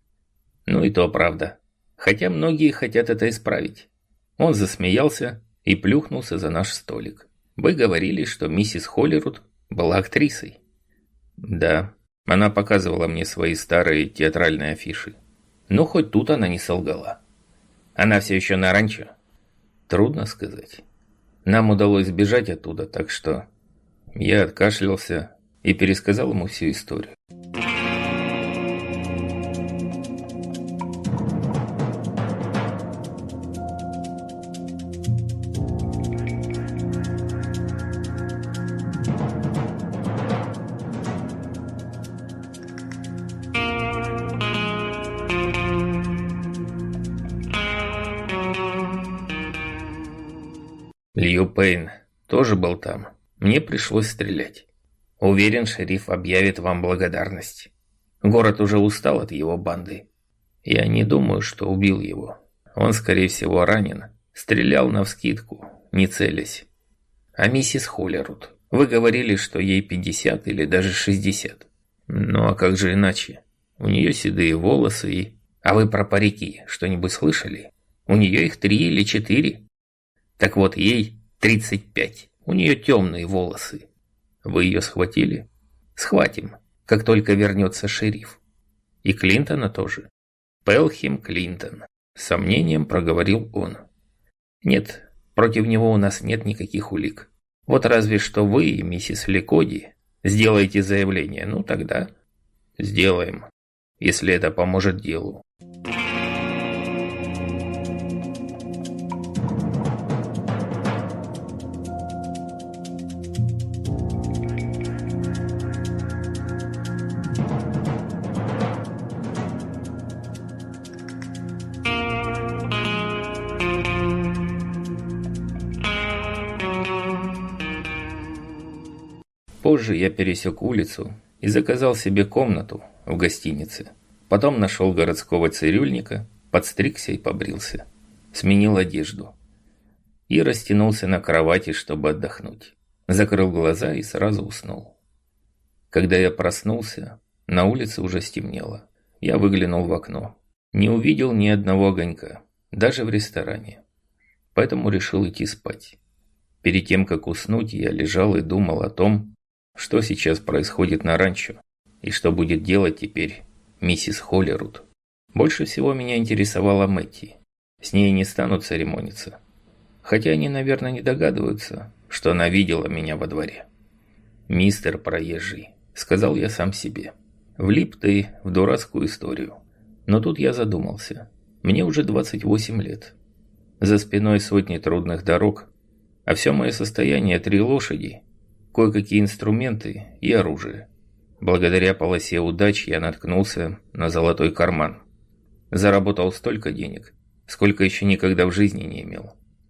Ну и то правда. Хотя многие хотят это исправить. Он засмеялся и плюхнулся за наш столик. Вы говорили, что миссис Холлируд была актрисой. Да, она показывала мне свои старые театральные афиши. Но хоть тут она не солгала. Она все еще на ранчо? Трудно сказать. Нам удалось сбежать оттуда, так что... Я откашлялся и пересказал ему всю историю. Лью Пейн тоже был там. Мне пришлось стрелять. Уверен, шериф объявит вам благодарность. Город уже устал от его банды. Я не думаю, что убил его. Он, скорее всего, ранен. Стрелял навскидку, не целясь. А миссис Холлируд? Вы говорили, что ей пятьдесят или даже шестьдесят. Ну а как же иначе? У нее седые волосы и А вы про парики что-нибудь слышали? У нее их три или четыре. Так вот, ей тридцать пять. У нее темные волосы. Вы ее схватили? Схватим, как только вернется шериф. И Клинтона тоже. Пелхим Клинтон. С сомнением проговорил он. Нет, против него у нас нет никаких улик. Вот разве что вы, миссис Ликоди, сделаете заявление. Ну тогда сделаем, если это поможет делу. Позже я пересек улицу и заказал себе комнату в гостинице. Потом нашел городского цирюльника, подстригся и побрился. Сменил одежду. И растянулся на кровати, чтобы отдохнуть. Закрыл глаза и сразу уснул. Когда я проснулся, на улице уже стемнело. Я выглянул в окно. Не увидел ни одного огонька, даже в ресторане. Поэтому решил идти спать. Перед тем, как уснуть, я лежал и думал о том, что сейчас происходит на ранчо, и что будет делать теперь миссис Холлерут. Больше всего меня интересовала Мэтти. С ней не станут церемониться. Хотя они, наверное, не догадываются, что она видела меня во дворе. «Мистер проезжий», — сказал я сам себе. Влип ты в дурацкую историю. Но тут я задумался. Мне уже двадцать восемь лет. За спиной сотни трудных дорог, а все мое состояние — три лошади, кое-какие инструменты и оружие. Благодаря полосе удач я наткнулся на золотой карман. Заработал столько денег, сколько еще никогда в жизни не имел.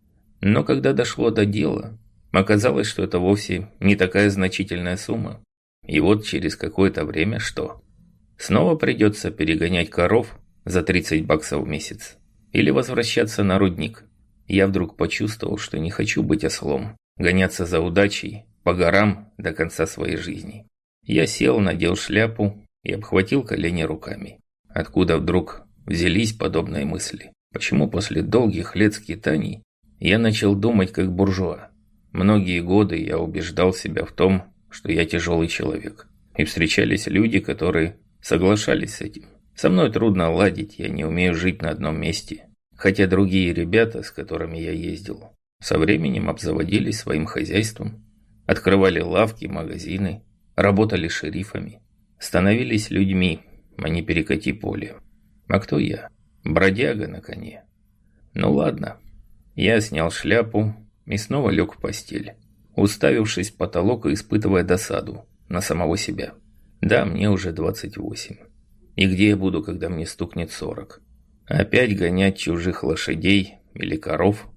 Но когда дошло до дела, оказалось, что это вовсе не такая значительная сумма. И вот через какое-то время что? Снова придется перегонять коров за тридцать баксов в месяц? Или возвращаться на рудник? Я вдруг почувствовал, что не хочу быть ослом, гоняться за удачей по горам до конца своей жизни. Я сел, надел шляпу и обхватил колени руками. Откуда вдруг взялись подобные мысли? Почему после долгих лет скитаний я начал думать как буржуа? Многие годы я убеждал себя в том, что я тяжелый человек. И встречались люди, которые соглашались с этим. Со мной трудно ладить, я не умею жить на одном месте. Хотя другие ребята, с которыми я ездил, со временем обзаводились своим хозяйством, открывали лавки, магазины, работали шерифами, становились людьми, а не перекати поле. А кто я? Бродяга на коне. Ну ладно. Я снял шляпу и снова лег в постель, уставившись в потолок и испытывая досаду на самого себя. Да, мне уже двадцать восемь. И где я буду, когда мне стукнет сорок? Опять гонять чужих лошадей или коров?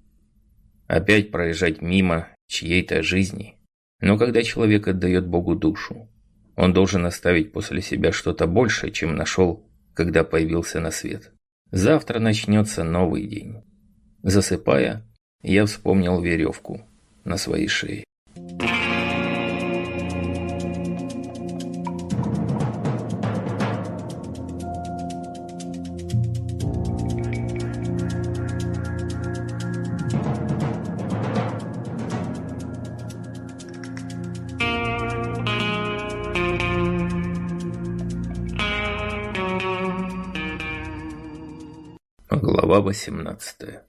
Опять проезжать мимо чьей-то жизни? Но когда человек отдает Богу душу, он должен оставить после себя что-то большее, чем нашел, когда появился на свет. Завтра начнется новый день. Засыпая, я вспомнил веревку на своей шее. Глава восемнадцатая.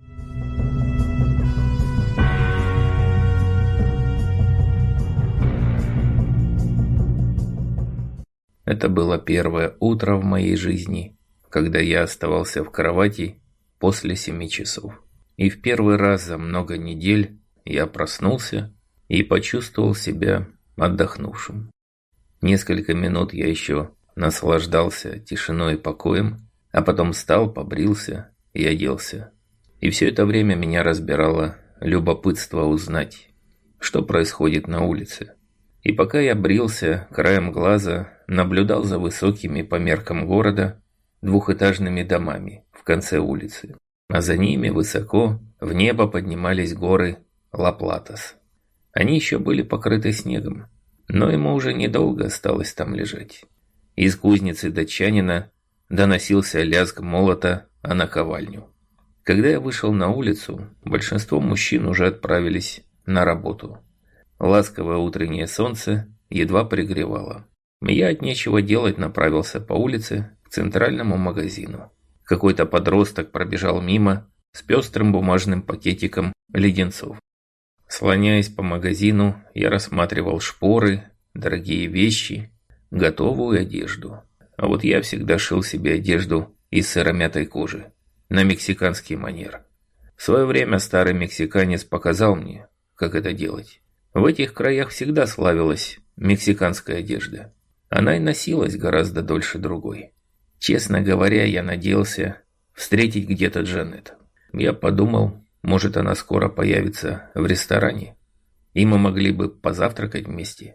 Это было первое утро в моей жизни, когда я оставался в кровати после семи часов. И в первый раз за много недель я проснулся и почувствовал себя отдохнувшим. Несколько минут я еще наслаждался тишиной и покоем, а потом встал, побрился и оделся. И все это время меня разбирало любопытство узнать, что происходит на улице. И пока я брился, краем глаза наблюдал за высокими по меркам города двухэтажными домами в конце улицы. А за ними высоко в небо поднимались горы Ла-Платас. Они еще были покрыты снегом, но ему уже недолго осталось там лежать. Из кузницы датчанина доносился лязг молота о наковальню. Когда я вышел на улицу, большинство мужчин уже отправились на работу. Ласковое утреннее солнце едва пригревало. Я от нечего делать направился по улице к центральному магазину. Какой-то подросток пробежал мимо с пестрым бумажным пакетиком леденцов. Слоняясь по магазину, я рассматривал шпоры, дорогие вещи, готовую одежду. А вот я всегда шил себе одежду из сыромятой кожи, на мексиканский манер. В свое время старый мексиканец показал мне, как это делать. В этих краях всегда славилась мексиканская одежда. Она и носилась гораздо дольше другой. Честно говоря, я надеялся встретить где-то Джанет. Я подумал, может, она скоро появится в ресторане, и мы могли бы позавтракать вместе.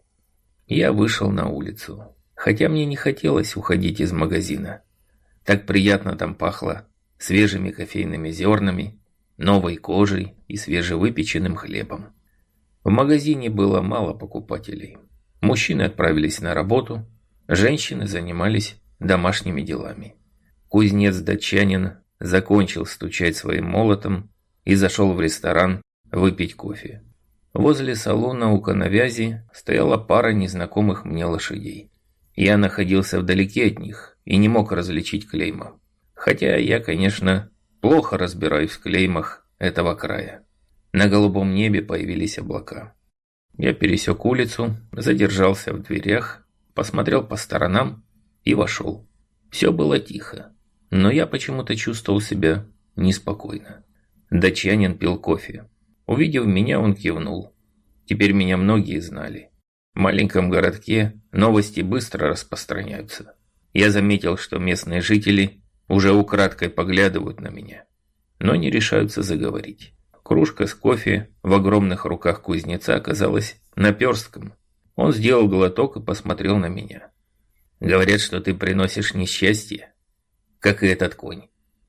Я вышел на улицу, хотя мне не хотелось уходить из магазина. Так приятно там пахло свежими кофейными зернами, новой кожей и свежевыпеченным хлебом. В магазине было мало покупателей. Мужчины отправились на работу, женщины занимались домашними делами. Кузнец-датчанин закончил стучать своим молотом и зашел в ресторан выпить кофе. Возле салона у коновязи стояла пара незнакомых мне лошадей. Я находился вдалеке от них и не мог различить клейма. Хотя я, конечно, плохо разбираюсь в клеймах этого края. На голубом небе появились облака. Я пересек улицу, задержался в дверях, посмотрел по сторонам и вошел. Все было тихо, но я почему-то чувствовал себя неспокойно. Датчанин пил кофе. Увидев меня, он кивнул. Теперь меня многие знали. В маленьком городке новости быстро распространяются. Я заметил, что местные жители уже украдкой поглядывают на меня, но не решаются заговорить. Кружка с кофе в огромных руках кузнеца оказалась наперстком. Он сделал глоток и посмотрел на меня. «Говорят, что ты приносишь несчастье, как и этот конь.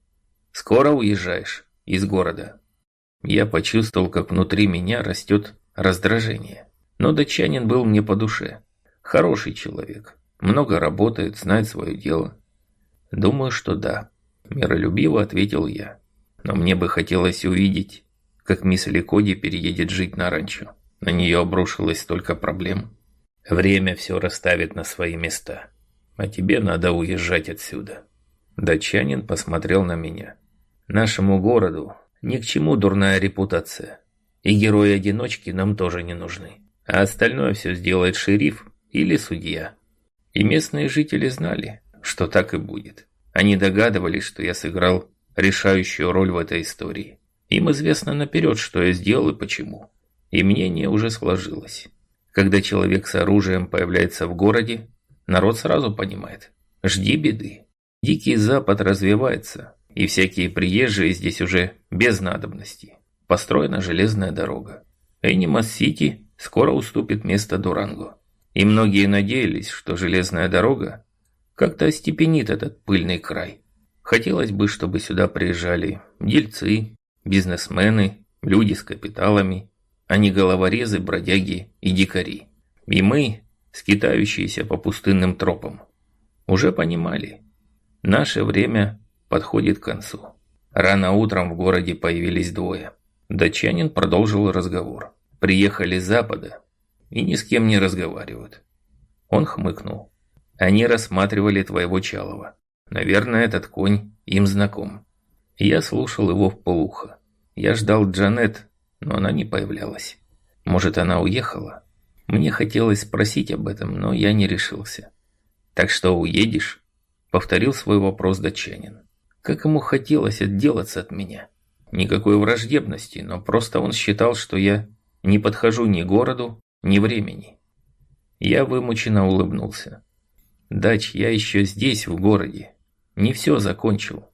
Скоро уезжаешь из города». Я почувствовал, как внутри меня растет раздражение. Но датчанин был мне по душе. Хороший человек, много работает, знает свое дело. «Думаю, что да», – миролюбиво ответил я. «Но мне бы хотелось увидеть, как мисс Ликоди переедет жить на ранчо. На нее обрушилось столько проблем. Время все расставит на свои места. А тебе надо уезжать отсюда». Датчанин посмотрел на меня. «Нашему городу ни к чему дурная репутация. И герои-одиночки нам тоже не нужны. А остальное все сделает шериф или судья». И местные жители знали, что так и будет. Они догадывались, что я сыграл решающую роль в этой истории. Им известно наперед, что я сделал и почему. И мнение уже сложилось. Когда человек с оружием появляется в городе, народ сразу понимает: жди беды. Дикий Запад развивается, и всякие приезжие здесь уже без надобности. Построена железная дорога. Энимас-Сити скоро уступит место Дуранго. И многие надеялись, что железная дорога как-то остепенит этот пыльный край. Хотелось бы, чтобы сюда приезжали дельцы, бизнесмены, люди с капиталами, а не головорезы, бродяги и дикари. И мы, скитающиеся по пустынным тропам, уже понимали, наше время подходит к концу. Рано утром в городе появились двое. Датчанин продолжил разговор. Приехали с запада и ни с кем не разговаривают. Он хмыкнул. Они рассматривали твоего Чалова. Наверное, этот конь им знаком. Я слушал его вполуха. Я ждал Джанет, но она не появлялась. Может, она уехала? Мне хотелось спросить об этом, но я не решился. «Так что, уедешь?» — повторил свой вопрос датчанин. Как ему хотелось отделаться от меня. Никакой враждебности, но просто он считал, что я не подхожу ни городу, ни времени. Я вымученно улыбнулся. «Дач, я еще здесь, в городе. Не все закончил.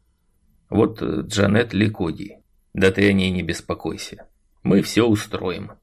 Вот Джанет Ликоди. Да ты о ней не беспокойся. Мы все устроим».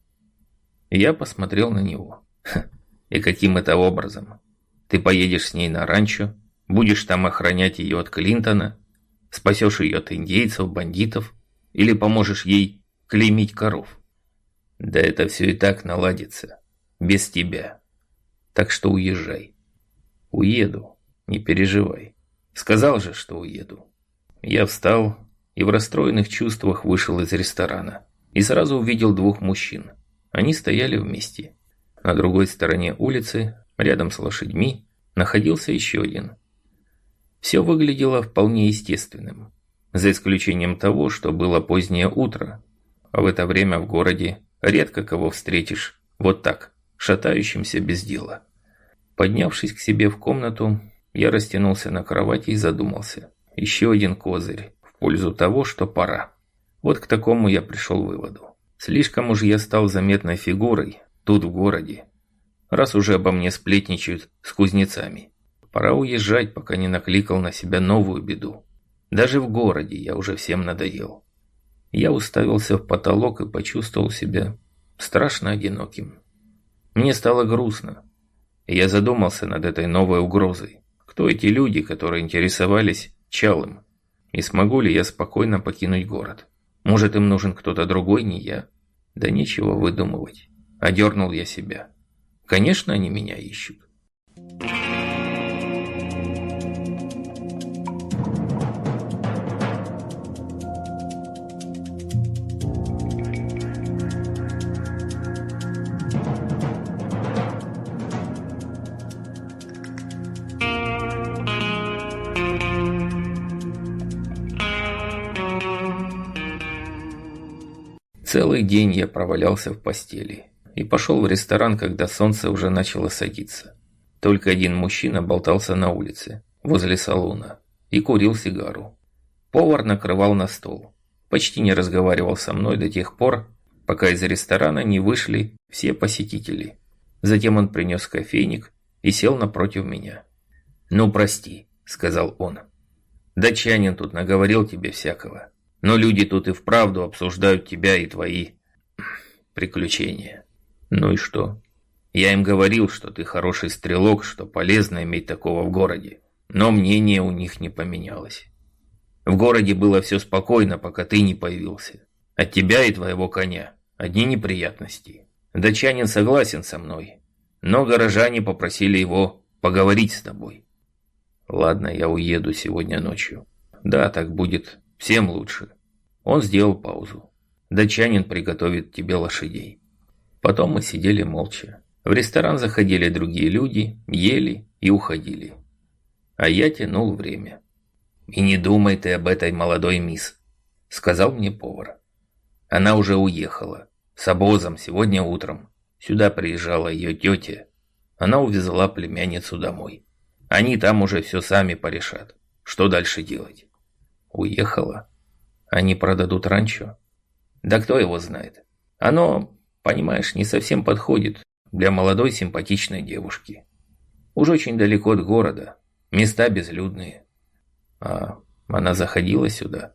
Я посмотрел на него. Ха, и каким это образом? Ты поедешь с ней на ранчо, будешь там охранять ее от Клинтона, спасешь ее от индейцев, бандитов, или поможешь ей клеймить коров? Да это все и так наладится. Без тебя. Так что уезжай. Уеду. Не переживай. Сказал же, что уеду. Я встал и в расстроенных чувствах вышел из ресторана. И сразу увидел двух мужчин. Они стояли вместе. На другой стороне улицы, рядом с лошадьми, находился еще один. Все выглядело вполне естественным, за исключением того, что было позднее утро, а в это время в городе редко кого встретишь вот так, шатающимся без дела. Поднявшись к себе в комнату, я растянулся на кровати и задумался. Еще один козырь в пользу того, что пора. Вот к такому я пришел выводу. Слишком уж я стал заметной фигурой тут в городе, раз уже обо мне сплетничают с кузнецами. Пора уезжать, пока не накликал на себя новую беду. Даже в городе я уже всем надоел. Я уставился в потолок и почувствовал себя страшно одиноким. Мне стало грустно. Я задумался над этой новой угрозой. Кто эти люди, которые интересовались Чалым? И смогу ли я спокойно покинуть город? Может, им нужен кто-то другой, не я? Да нечего выдумывать. Одернул я себя. Конечно, они меня ищут. Целый день я провалялся в постели и пошел в ресторан, когда солнце уже начало садиться. Только один мужчина болтался на улице, возле салона, и курил сигару. Повар накрывал на стол. Почти не разговаривал со мной до тех пор, пока из ресторана не вышли все посетители. Затем он принес кофейник и сел напротив меня. «Ну, прости», — сказал он. «Датчанин тут наговорил тебе всякого. Но люди тут и вправду обсуждают тебя и твои приключения. Ну и что? Я им говорил, что ты хороший стрелок, что полезно иметь такого в городе. Но мнение у них не поменялось. В городе было все спокойно, пока ты не появился. От тебя и твоего коня одни неприятности. Датчанин согласен со мной, но горожане попросили его поговорить с тобой. Ладно, я уеду сегодня ночью. Да, так будет всем лучше. Он сделал паузу. Датчанин приготовит тебе лошадей. Потом мы сидели молча. В ресторан заходили другие люди, ели и уходили. А я тянул время. «И не думай ты об этой молодой мисс», — сказал мне повар. «Она уже уехала. С обозом сегодня утром. Сюда приезжала ее тетя. Она увезла племянницу домой. Они там уже все сами порешат. Что дальше делать?» «Уехала? Они продадут ранчо?» «Да кто его знает. Оно, понимаешь, не совсем подходит для молодой симпатичной девушки. Уж очень далеко от города, места безлюдные». «А она заходила сюда?»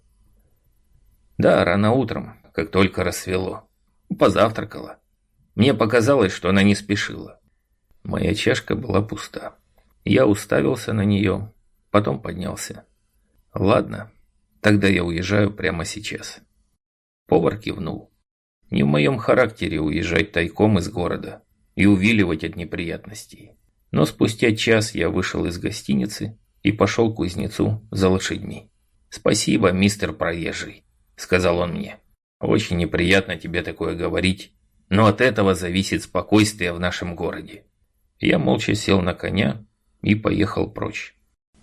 «Да, рано утром, как только рассвело. Позавтракала. Мне показалось, что она не спешила». Моя чашка была пуста. Я уставился на нее, потом поднялся. «Ладно, тогда я уезжаю прямо сейчас». Повар кивнул. Не в моем характере уезжать тайком из города и увиливать от неприятностей. Но спустя час я вышел из гостиницы и пошел к кузнецу за лошадьми. «Спасибо, мистер проезжий», — сказал он мне. «Очень неприятно тебе такое говорить, но от этого зависит спокойствие в нашем городе». Я молча сел на коня и поехал прочь.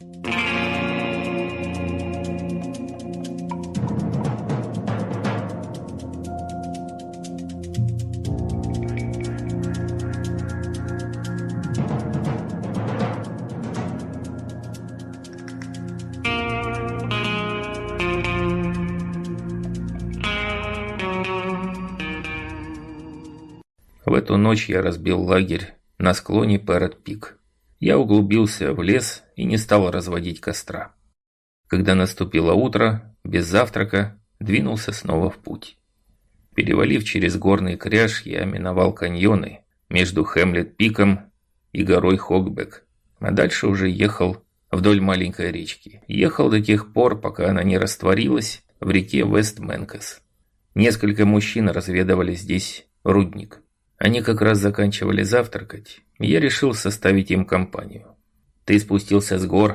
В эту ночь я разбил лагерь на склоне Пэрот-Пик. Я углубился в лес и не стал разводить костра. Когда наступило утро, без завтрака двинулся снова в путь. Перевалив через горный кряж, я миновал каньоны между Хэмлет-Пиком и горой Хогбек, а дальше уже ехал вдоль маленькой речки. Ехал до тех пор, пока она не растворилась в реке Вест-Менкес. Несколько мужчин разведывали здесь рудник. Они как раз заканчивали завтракать, и я решил составить им компанию. «Ты спустился с гор?»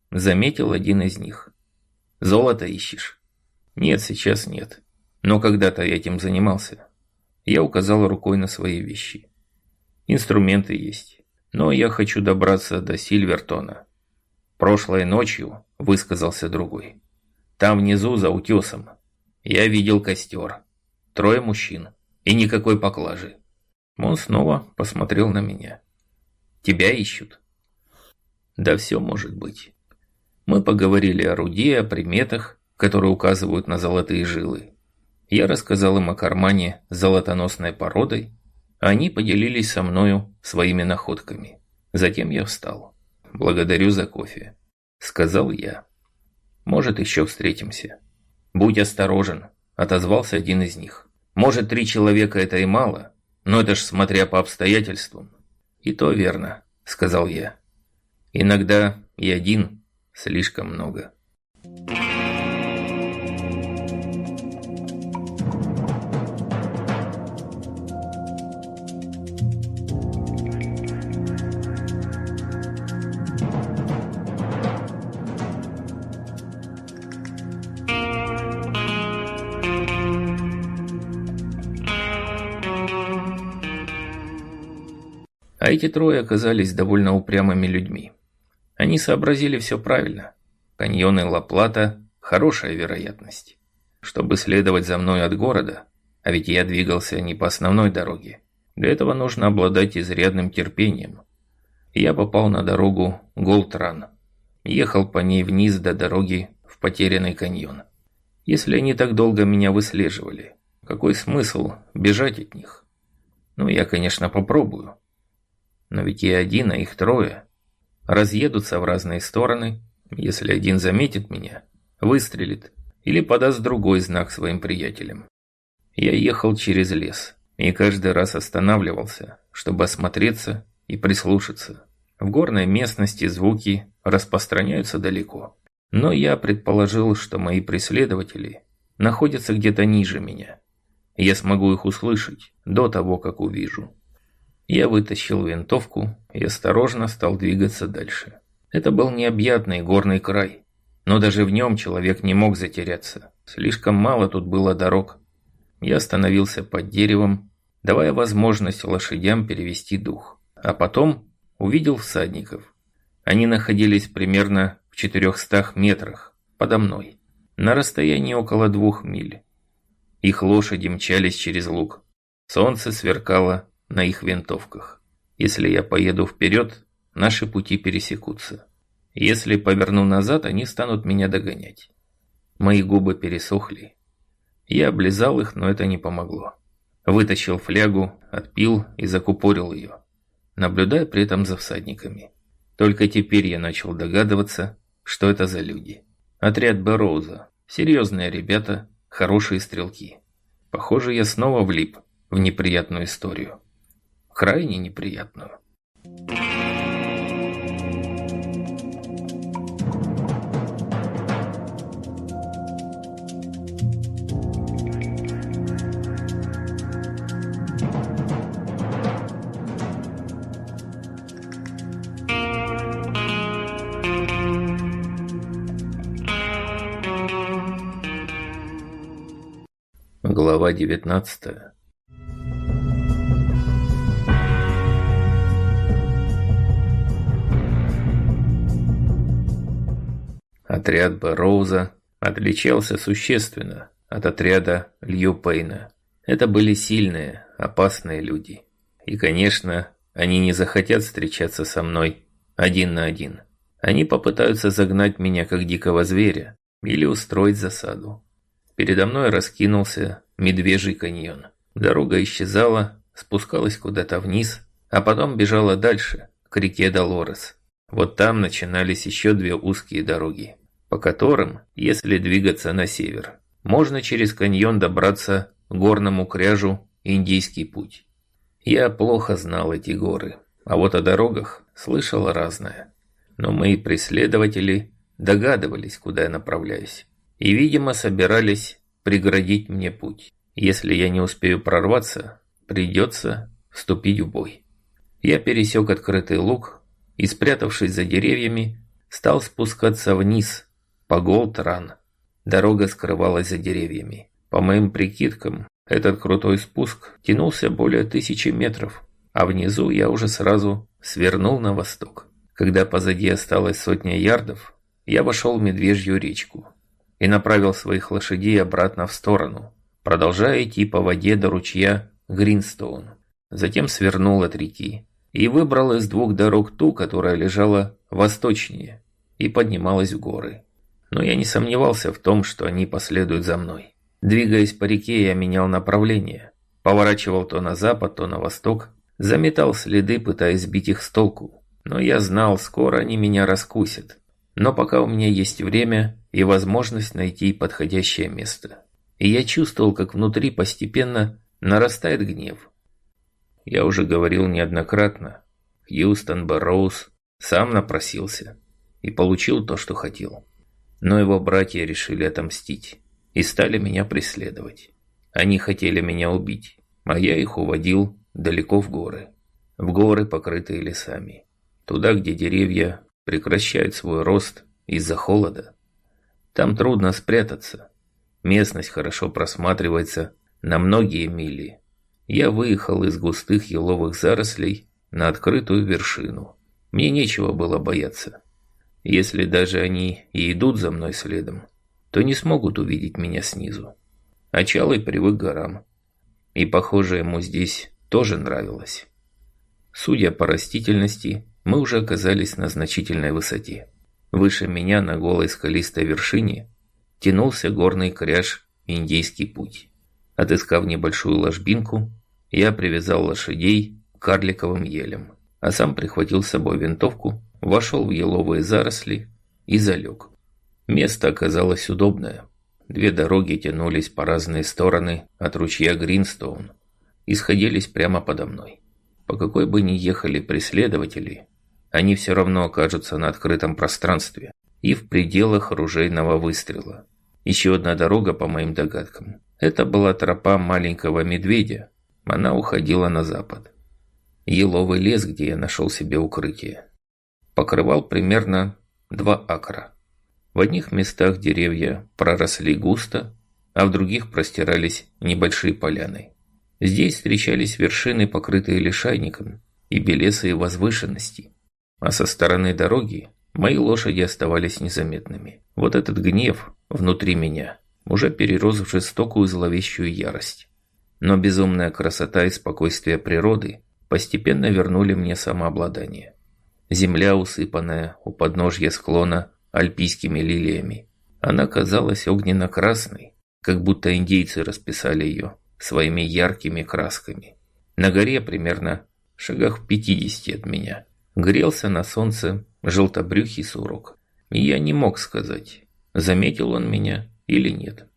заметил один из них. «Золото ищешь?» «Нет, сейчас нет. Но когда-то я этим занимался». Я указал рукой на свои вещи. «Инструменты есть. Но я хочу добраться до Сильвертона». «Прошлой ночью», — высказался другой, — «там внизу за утесом я видел костер. Трое мужчин. И никакой поклажи». Он снова посмотрел на меня. «Тебя ищут?» «Да все может быть». Мы поговорили о руде, о приметах, которые указывают на золотые жилы. Я рассказал им о кармане с золотоносной породой, а они поделились со мною своими находками. Затем я встал. «Благодарю за кофе», — сказал я. «Может, еще встретимся». «Будь осторожен», — отозвался один из них. «Может, три человека это и мало, но это ж смотря по обстоятельствам». «И то верно», — сказал я. «Иногда и один слишком много». А эти трое оказались довольно упрямыми людьми. Они сообразили все правильно. Каньоны Ла-Плата – хорошая вероятность. Чтобы следовать за мной от города, а ведь я двигался не по основной дороге, для этого нужно обладать изрядным терпением. Я попал на дорогу Голд-Ран. Ехал по ней вниз до дороги в потерянный каньон. Если они так долго меня выслеживали, какой смысл бежать от них? Ну, я, конечно, попробую. Но ведь я один, а их трое. Разъедутся в разные стороны, если один заметит меня, выстрелит или подаст другой знак своим приятелям. Я ехал через лес и каждый раз останавливался, чтобы осмотреться и прислушаться. В горной местности звуки распространяются далеко. Но я предположил, что мои преследователи находятся где-то ниже меня. Я смогу их услышать до того, как увижу. Я вытащил винтовку и осторожно стал двигаться дальше. Это был необъятный горный край, но даже в нем человек не мог затеряться. Слишком мало тут было дорог. Я остановился под деревом, давая возможность лошадям перевести дух. А потом увидел всадников. Они находились примерно в четырехстах метрах подо мной, на расстоянии около двух миль. Их лошади мчались через луг. Солнце сверкало на их винтовках. Если я поеду вперед, наши пути пересекутся. Если поверну назад, они станут меня догонять. Мои губы пересохли. Я облизал их, но это не помогло. Вытащил флягу, отпил и закупорил ее, наблюдая при этом за всадниками. Только теперь я начал догадываться, что это за люди. Отряд Бэрроуза. Серьезные ребята, хорошие стрелки. Похоже, я снова влип в неприятную историю. Крайне неприятную. Глава девятнадцатая. Отряд Бэрроуза отличался существенно от отряда Лью Пейна. Это были сильные, опасные люди. И, конечно, они не захотят встречаться со мной один на один. Они попытаются загнать меня как дикого зверя или устроить засаду. Передо мной раскинулся Медвежий каньон. Дорога исчезала, спускалась куда-то вниз, а потом бежала дальше, к реке Долорес. Вот там начинались еще две узкие дороги, по которым, если двигаться на север, можно через каньон добраться к горному кряжу Индийский путь. Я плохо знал эти горы, а вот о дорогах слышал разное. Но мои преследователи догадывались, куда я направляюсь, и, видимо, собирались преградить мне путь. Если я не успею прорваться, придется вступить в бой. Я пересек открытый луг и, спрятавшись за деревьями, стал спускаться вниз, по Голд-Ран. Дорога скрывалась за деревьями. По моим прикидкам, этот крутой спуск тянулся более тысячи метров, а внизу я уже сразу свернул на восток. Когда позади осталось сотня ярдов, я вошел в Медвежью речку и направил своих лошадей обратно в сторону, продолжая идти по воде до ручья Гринстоун. Затем свернул от реки и выбрал из двух дорог ту, которая лежала восточнее и поднималась в горы. Но я не сомневался в том, что они последуют за мной. Двигаясь по реке, я менял направление, поворачивал то на запад, то на восток, заметал следы, пытаясь сбить их с толку. Но я знал, скоро они меня раскусят. Но пока у меня есть время и возможность найти подходящее место. И я чувствовал, как внутри постепенно нарастает гнев. Я уже говорил неоднократно, Хьюстон Бэрроуз сам напросился и получил то, что хотел. Но его братья решили отомстить и стали меня преследовать. Они хотели меня убить, а я их уводил далеко в горы. В горы, покрытые лесами. Туда, где деревья прекращают свой рост из-за холода. Там трудно спрятаться. Местность хорошо просматривается на многие мили. Я выехал из густых еловых зарослей на открытую вершину. Мне нечего было бояться. Если даже они и идут за мной следом, то не смогут увидеть меня снизу. А Чалый привык к горам. И, похоже, ему здесь тоже нравилось. Судя по растительности, мы уже оказались на значительной высоте. Выше меня на голой скалистой вершине тянулся горный кряж Индейский путь. Отыскав небольшую ложбинку, я привязал лошадей к карликовым елям, а сам прихватил с собой винтовку, вошел в еловые заросли и залег. Место оказалось удобное. Две дороги тянулись по разные стороны от ручья Гринстоун и сходились прямо подо мной. По какой бы ни ехали преследователи, они все равно окажутся на открытом пространстве и в пределах ружейного выстрела. Еще одна дорога, по моим догадкам, это была тропа маленького медведя. Она уходила на запад. Еловый лес, где я нашел себе укрытие, покрывал примерно два акра. В одних местах деревья проросли густо, а в других простирались небольшие поляны. Здесь встречались вершины, покрытые лишайником, и белесые возвышенности. А со стороны дороги мои лошади оставались незаметными. Вот этот гнев внутри меня уже перерос в жестокую зловещую ярость. Но безумная красота и спокойствие природы постепенно вернули мне самообладание. Земля, усыпанная у подножья склона альпийскими лилиями, она казалась огненно-красной, как будто индейцы расписали ее своими яркими красками. На горе, примерно в шагах в пятидесяти от меня, грелся на солнце желтобрюхий сурок. И я не мог сказать, заметил он меня или нет.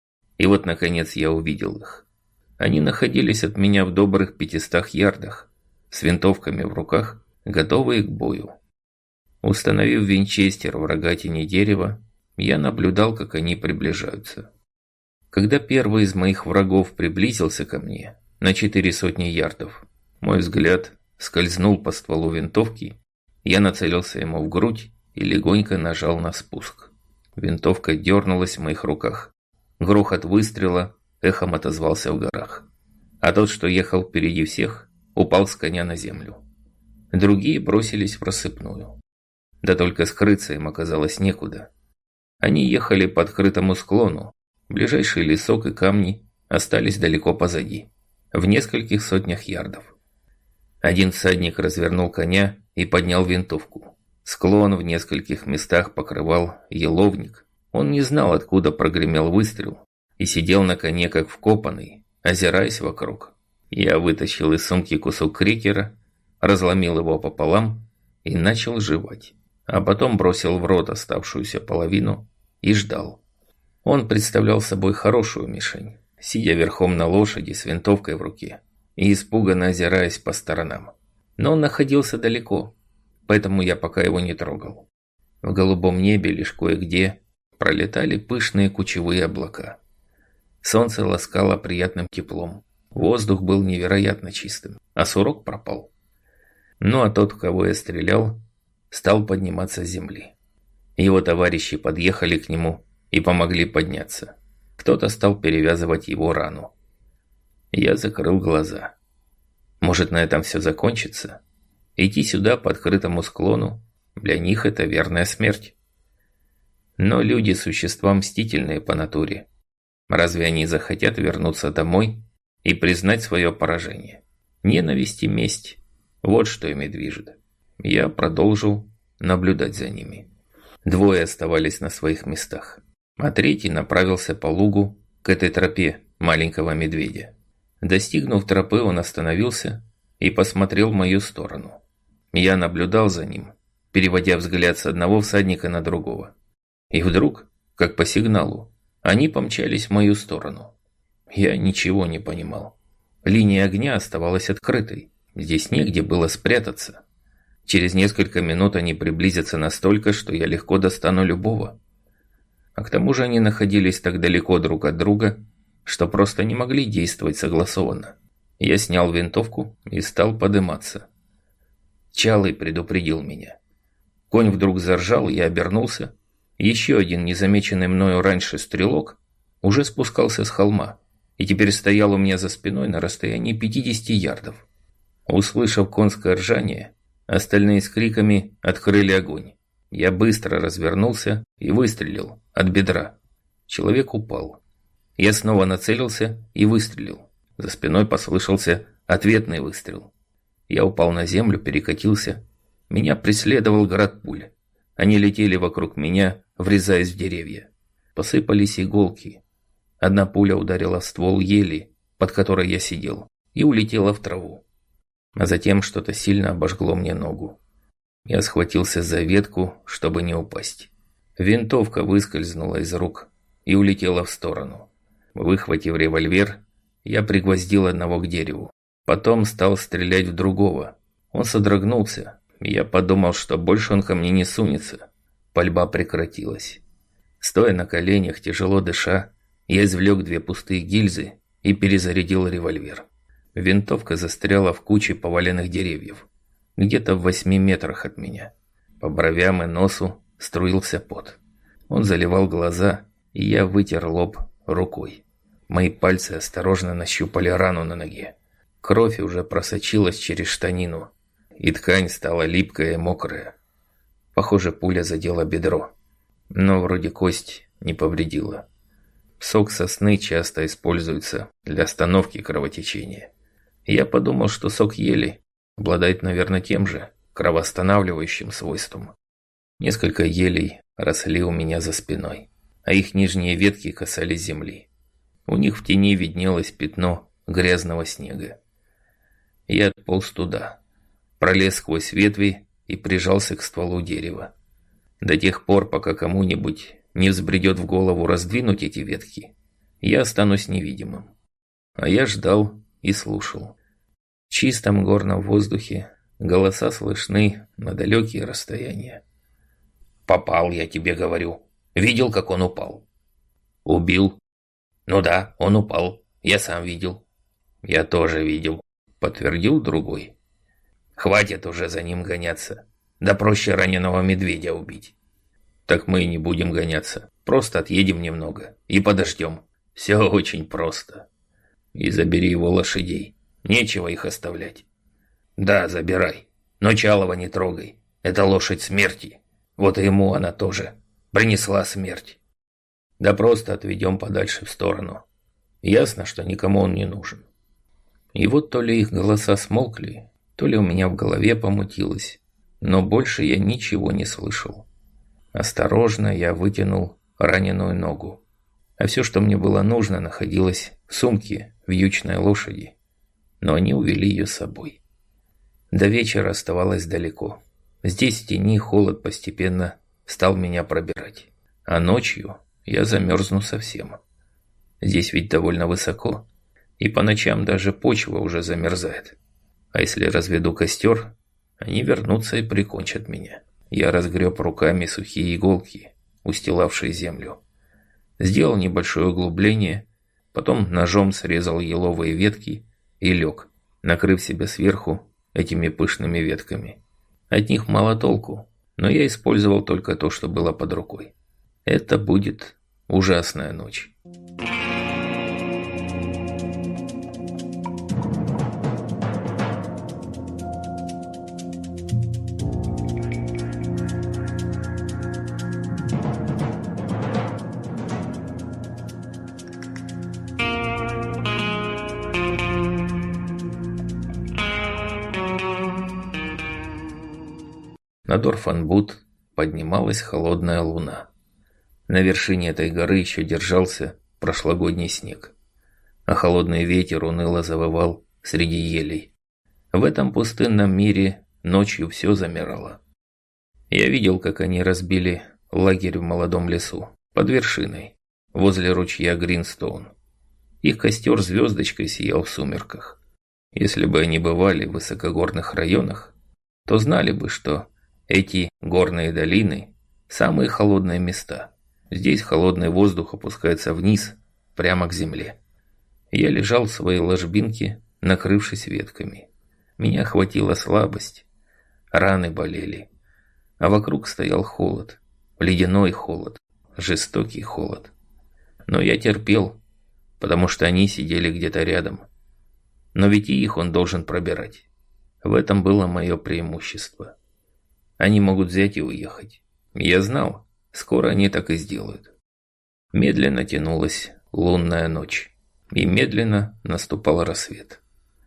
И вот, наконец, я увидел их. Они находились от меня в добрых пятистах ярдах, с винтовками в руках, готовые к бою. Установив винчестер в рогатине дерева, я наблюдал, как они приближаются. Когда первый из моих врагов приблизился ко мне на четыре сотни ярдов, мой взгляд скользнул по стволу винтовки, я нацелился ему в грудь и легонько нажал на спуск. Винтовка дернулась в моих руках. Грохот выстрела эхом отозвался в горах. А тот, что ехал впереди всех, упал с коня на землю. Другие бросились в рассыпную. Да только скрыться им оказалось некуда. Они ехали по открытому склону. Ближайший лесок и камни остались далеко позади, в нескольких сотнях ярдов. Один всадник развернул коня и поднял винтовку. Склон в нескольких местах покрывал еловник. Он не знал, откуда прогремел выстрел, и сидел на коне как вкопанный, озираясь вокруг. Я вытащил из сумки кусок крекера, разломил его пополам и начал жевать, а потом бросил в рот оставшуюся половину и ждал. Он представлял собой хорошую мишень, сидя верхом на лошади с винтовкой в руке и испуганно озираясь по сторонам. Но он находился далеко, поэтому я пока его не трогал. В голубом небе лишь кое-где пролетали пышные кучевые облака. Солнце ласкало приятным теплом, воздух был невероятно чистым, а сурок пропал. Ну а тот, в кого я стрелял, стал подниматься с земли. Его товарищи подъехали к нему и помогли подняться. Кто-то стал перевязывать его рану. Я закрыл глаза. Может, на этом все закончится? Идти сюда по открытому склону, для них это верная смерть. Но люди – существа мстительные по натуре. Разве они захотят вернуться домой и признать свое поражение? Ненависть и месть – вот что ими движет. Я продолжил наблюдать за ними. Двое оставались на своих местах, а третий направился по лугу к этой тропе маленького медведя. Достигнув тропы, он остановился и посмотрел в мою сторону. Я наблюдал за ним, переводя взгляд с одного всадника на другого. И вдруг, как по сигналу, они помчались в мою сторону. Я ничего не понимал. Линия огня оставалась открытой. Здесь негде было спрятаться. Через несколько минут они приблизятся настолько, что я легко достану любого. А к тому же они находились так далеко друг от друга, что просто не могли действовать согласованно. Я снял винтовку и стал подниматься. Чалый предупредил меня. Конь вдруг заржал, я обернулся. Еще один незамеченный мною раньше стрелок уже спускался с холма и теперь стоял у меня за спиной на расстоянии пятидесяти ярдов. Услышав конское ржание, остальные с криками открыли огонь. Я быстро развернулся и выстрелил от бедра. Человек упал. Я снова нацелился и выстрелил. За спиной послышался ответный выстрел. Я упал на землю, перекатился. Меня преследовал град пуль. Они летели вокруг меня, врезаясь в деревья. Посыпались иголки. Одна пуля ударила в ствол ели, под которой я сидел, и улетела в траву. А затем что-то сильно обожгло мне ногу. Я схватился за ветку, чтобы не упасть. Винтовка выскользнула из рук и улетела в сторону. Выхватив револьвер, я пригвоздил одного к дереву. Потом стал стрелять в другого. Он содрогнулся. Я подумал, что больше он ко мне не сунется. Пальба прекратилась. Стоя на коленях, тяжело дыша, я извлек две пустые гильзы и перезарядил револьвер. Винтовка застряла в куче поваленных деревьев, где-то в восьми метрах от меня. По бровям и носу струился пот. Он заливал глаза, и я вытер лоб рукой. Мои пальцы осторожно нащупали рану на ноге. Кровь уже просочилась через штанину, и ткань стала липкая и мокрая. Похоже, пуля задела бедро, но вроде кость не повредила. Сок сосны часто используется для остановки кровотечения. Я подумал, что сок ели обладает, наверное, тем же кровоостанавливающим свойством. Несколько елей росли у меня за спиной, а их нижние ветки касались земли. У них в тени виднелось пятно грязного снега. Я отполз туда, пролез сквозь ветви и прижался к стволу дерева. До тех пор, пока кому-нибудь не взбредет в голову раздвинуть эти ветки, я останусь невидимым. А я ждал и слушал. В чистом горном воздухе голоса слышны на далекие расстояния. «Попал, я тебе говорю. Видел, как он упал?» «Убил?» «Ну да, он упал. Я сам видел». «Я тоже видел», — подтвердил другой. «Хватит уже за ним гоняться. Да проще раненого медведя убить». «Так мы и не будем гоняться. Просто отъедем немного и подождем. Все очень просто. И забери его лошадей. Нечего их оставлять». «Да, забирай. Но Чалова не трогай. Это лошадь смерти. Вот и ему она тоже принесла смерть. Да просто отведем подальше в сторону. Ясно, что никому он не нужен». И вот то ли их голоса смолкли, то ли у меня в голове помутилось, но больше я ничего не слышал. Осторожно я вытянул раненую ногу. А все, что мне было нужно, находилось в сумке вьючной лошади. Но они увели ее с собой. До вечера оставалось далеко. Здесь в тени холод постепенно стал меня пробирать. А ночью я замерзну совсем. Здесь ведь довольно высоко. И по ночам даже почва уже замерзает. А если разведу костер, они вернутся и прикончат меня. Я разгреб руками сухие иголки, устилавшие землю. Сделал небольшое углубление, потом ножом срезал еловые ветки и лег, накрыв себя сверху этими пышными ветками. От них мало толку, но я использовал только то, что было под рукой. Это будет ужасная ночь. Над Орфанбут поднималась холодная луна. На вершине этой горы еще держался прошлогодний снег, а холодный ветер уныло завывал среди елей. В этом пустынном мире ночью все замирало. Я видел, как они разбили лагерь в молодом лесу, под вершиной, возле ручья Гринстоун. Их костер звездочкой сиял в сумерках. Если бы они бывали в высокогорных районах, то знали бы, что эти горные долины – самые холодные места. Здесь холодный воздух опускается вниз, прямо к земле. Я лежал в своей ложбинке, накрывшись ветками. Меня охватила слабость, раны болели, а вокруг стоял холод, ледяной холод, жестокий холод. Но я терпел, потому что они сидели где-то рядом. Но ведь и их он должен пробирать. В этом было мое преимущество. Они могут взять и уехать. Я знал, скоро они так и сделают. Медленно тянулась лунная ночь, и медленно наступал рассвет.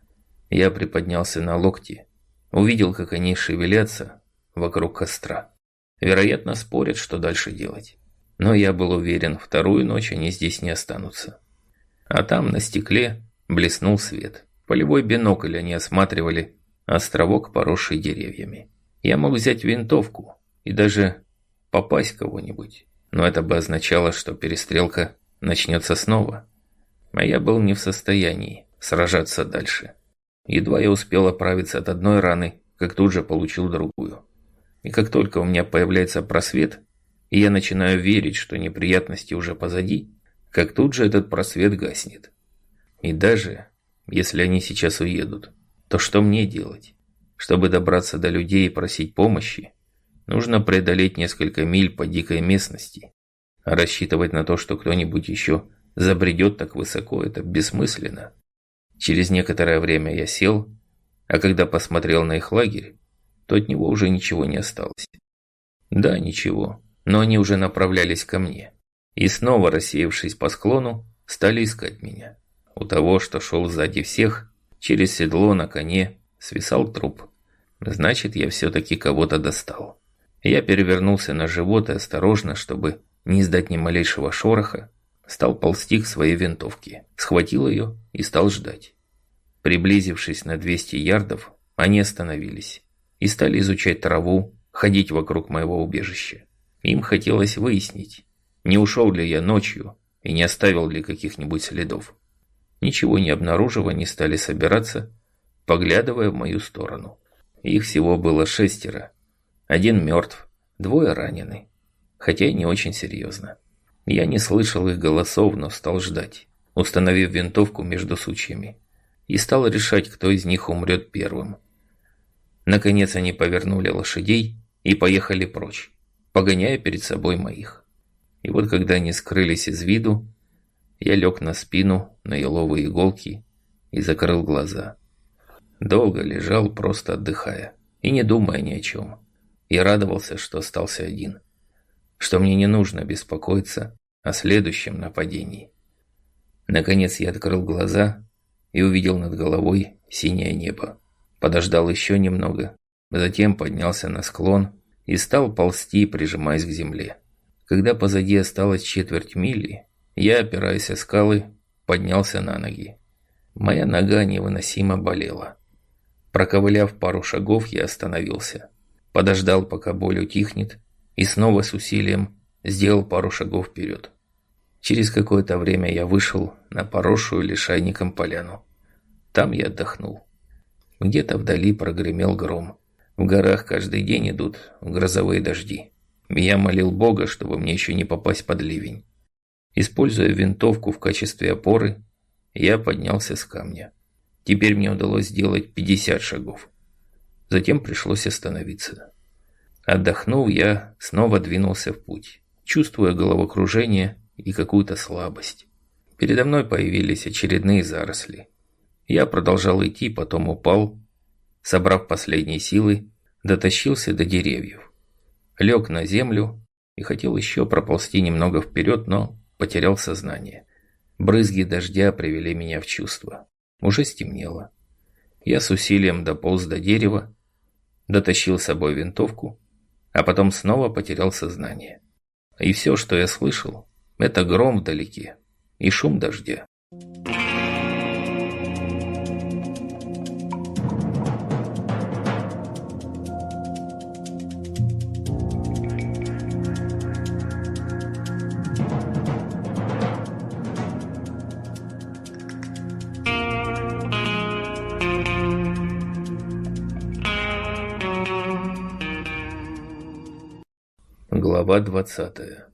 Я приподнялся на локти, увидел, как они шевелятся вокруг костра. Вероятно, спорят, что дальше делать. Но я был уверен, вторую ночь они здесь не останутся. А там на стекле блеснул свет. Полевой бинокль они осматривали островок, поросший деревьями. Я мог взять винтовку и даже попасть кого-нибудь, но это бы означало, что перестрелка начнется снова. А я был не в состоянии сражаться дальше. Едва я успел оправиться от одной раны, как тут же получил другую. И как только у меня появляется просвет, и я начинаю верить, что неприятности уже позади, как тут же этот просвет гаснет. И даже если они сейчас уедут, то что мне делать? Чтобы добраться до людей и просить помощи, нужно преодолеть несколько миль по дикой местности. А рассчитывать на то, что кто-нибудь еще забредет так высоко, это бессмысленно. Через некоторое время я сел, а когда посмотрел на их лагерь, то от него уже ничего не осталось. Да, ничего, но они уже направлялись ко мне. И снова, рассеявшись по склону, стали искать меня. У того, что шел сзади всех, через седло на коне, свисал труп. Значит, я все-таки кого-то достал. Я перевернулся на живот и осторожно, чтобы не издать ни малейшего шороха, стал ползти к своей винтовке, схватил ее и стал ждать. Приблизившись на двести ярдов, они остановились и стали изучать траву, ходить вокруг моего убежища. Им хотелось выяснить, не ушел ли я ночью и не оставил ли каких-нибудь следов. Ничего не обнаружив, они стали собираться, поглядывая в мою сторону. Их всего было шестеро. Один мертв, двое ранены, хотя и не очень серьезно. Я не слышал их голосов, но стал ждать, установив винтовку между сучьями, и стал решать, кто из них умрет первым. Наконец они повернули лошадей и поехали прочь, погоняя перед собой моих. И вот когда они скрылись из виду, я лег на спину, на еловые иголки и закрыл глаза. Долго лежал, просто отдыхая, и не думая ни о чем. И радовался, что остался один, что мне не нужно беспокоиться о следующем нападении. Наконец я открыл глаза и увидел над головой синее небо. Подождал еще немного, затем поднялся на склон и стал ползти, прижимаясь к земле. Когда позади осталось четверть мили, я, опираясь о скалы, поднялся на ноги. Моя нога невыносимо болела. Проковыляв пару шагов, я остановился. Подождал, пока боль утихнет, и снова с усилием сделал пару шагов вперед. Через какое-то время я вышел на поросшую лишайником поляну. Там я отдохнул. Где-то вдали прогремел гром. В горах каждый день идут грозовые дожди. Я молил Бога, чтобы мне еще не попасть под ливень. Используя винтовку в качестве опоры, я поднялся с камня. Теперь мне удалось сделать пятьдесят шагов. Затем пришлось остановиться. Отдохнув, я снова двинулся в путь, чувствуя головокружение и какую-то слабость. Передо мной появились очередные заросли. Я продолжал идти, потом упал, собрав последние силы, дотащился до деревьев. Лег на землю и хотел еще проползти немного вперед, но потерял сознание. Брызги дождя привели меня в чувство. Уже стемнело. Я с усилием дополз до дерева, дотащил с собой винтовку, а потом снова потерял сознание. И все, что я слышал, это гром вдалеке и шум дождя. Глава двадцатая.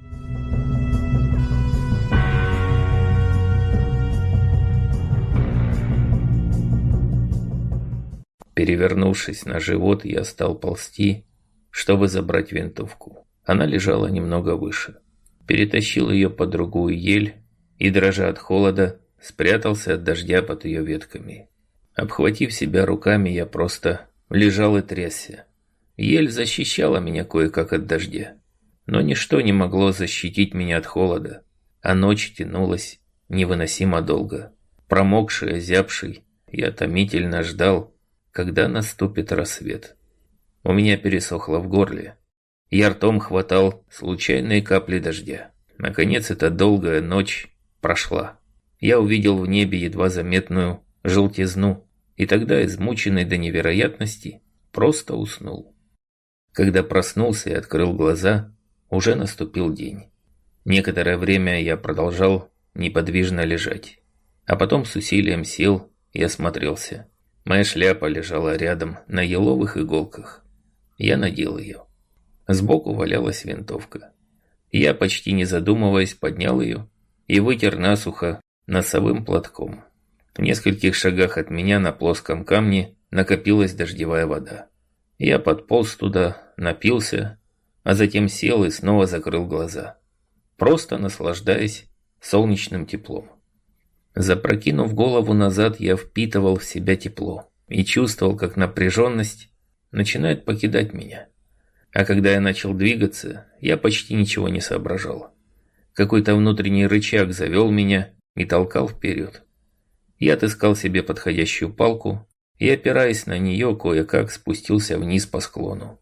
Перевернувшись на живот, я стал ползти, чтобы забрать винтовку. Она лежала немного выше. Перетащил ее под другую ель и, дрожа от холода, спрятался от дождя под ее ветками. Обхватив себя руками, я просто лежал и трясся. Ель защищала меня кое-как от дождя, но ничто не могло защитить меня от холода, а ночь тянулась невыносимо долго. Промокший, озябший, я томительно ждал, когда наступит рассвет. У меня пересохло в горле. Я ртом хватал случайные капли дождя. Наконец эта долгая ночь прошла. Я увидел в небе едва заметную желтизну, и тогда, измученный до невероятности, просто уснул. Когда проснулся и открыл глаза, уже наступил день. Некоторое время я продолжал неподвижно лежать, а потом с усилием сел и осмотрелся. Моя шляпа лежала рядом на еловых иголках. Я надел ее. Сбоку валялась винтовка. Я, почти не задумываясь, поднял ее и вытер насухо носовым платком. В нескольких шагах от меня на плоском камне накопилась дождевая вода. Я подполз туда, напился, а затем сел и снова закрыл глаза, просто наслаждаясь солнечным теплом. Запрокинув голову назад, я впитывал в себя тепло и чувствовал, как напряженность начинает покидать меня. А когда я начал двигаться, я почти ничего не соображал. Какой-то внутренний рычаг завел меня и толкал вперед. Я отыскал себе подходящую палку и, опираясь на нее, кое-как спустился вниз по склону.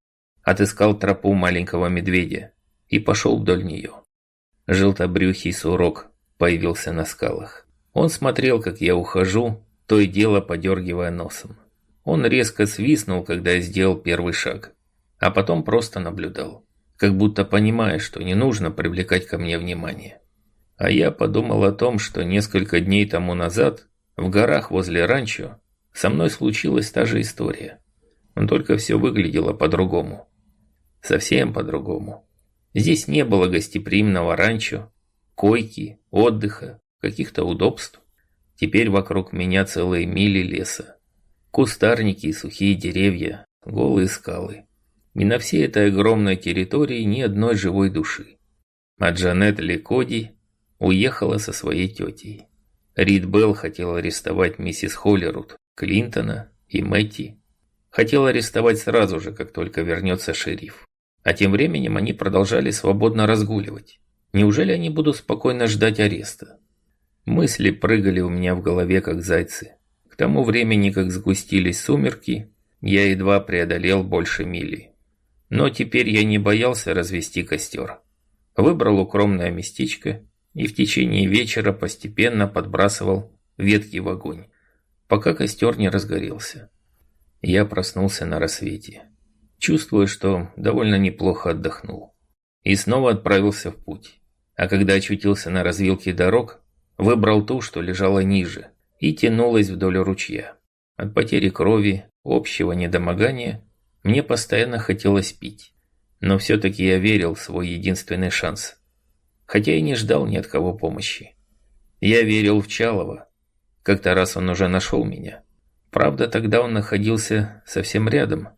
Отыскал тропу маленького медведя и пошел вдоль нее. Желтобрюхий сурок появился на скалах. Он смотрел, как я ухожу, то и дело подергивая носом. Он резко свистнул, когда я сделал первый шаг, а потом просто наблюдал, как будто понимая, что не нужно привлекать ко мне внимание. А я подумал о том, что несколько дней тому назад в горах возле ранчо со мной случилась та же история. Но только все выглядело по-другому. Совсем по-другому. Здесь не было гостеприимного ранчо, койки, отдыха, каких-то удобств. Теперь вокруг меня целые мили леса. Кустарники и сухие деревья, голые скалы. И на всей этой огромной территории ни одной живой души. А Джанет Ликоди уехала со своей тетей. Рид Белл хотел арестовать миссис Холлируд, Клинтона и Мэтти. Хотел арестовать сразу же, как только вернется шериф. А тем временем они продолжали свободно разгуливать. Неужели они будут спокойно ждать ареста? Мысли прыгали у меня в голове, как зайцы. К тому времени, как сгустились сумерки, я едва преодолел больше мили. Но теперь я не боялся развести костер. Выбрал укромное местечко и в течение вечера постепенно подбрасывал ветки в огонь, пока костер не разгорелся. Я проснулся на рассвете, чувствуя, что довольно неплохо отдохнул, и снова отправился в путь. А когда очутился на развилке дорог, выбрал ту, что лежала ниже, и тянулась вдоль ручья. От потери крови, общего недомогания, мне постоянно хотелось пить. Но все-таки я верил в свой единственный шанс, хотя и не ждал ни от кого помощи. Я верил в Чалова. Как-то раз он уже нашел меня. Правда, тогда он находился совсем рядом,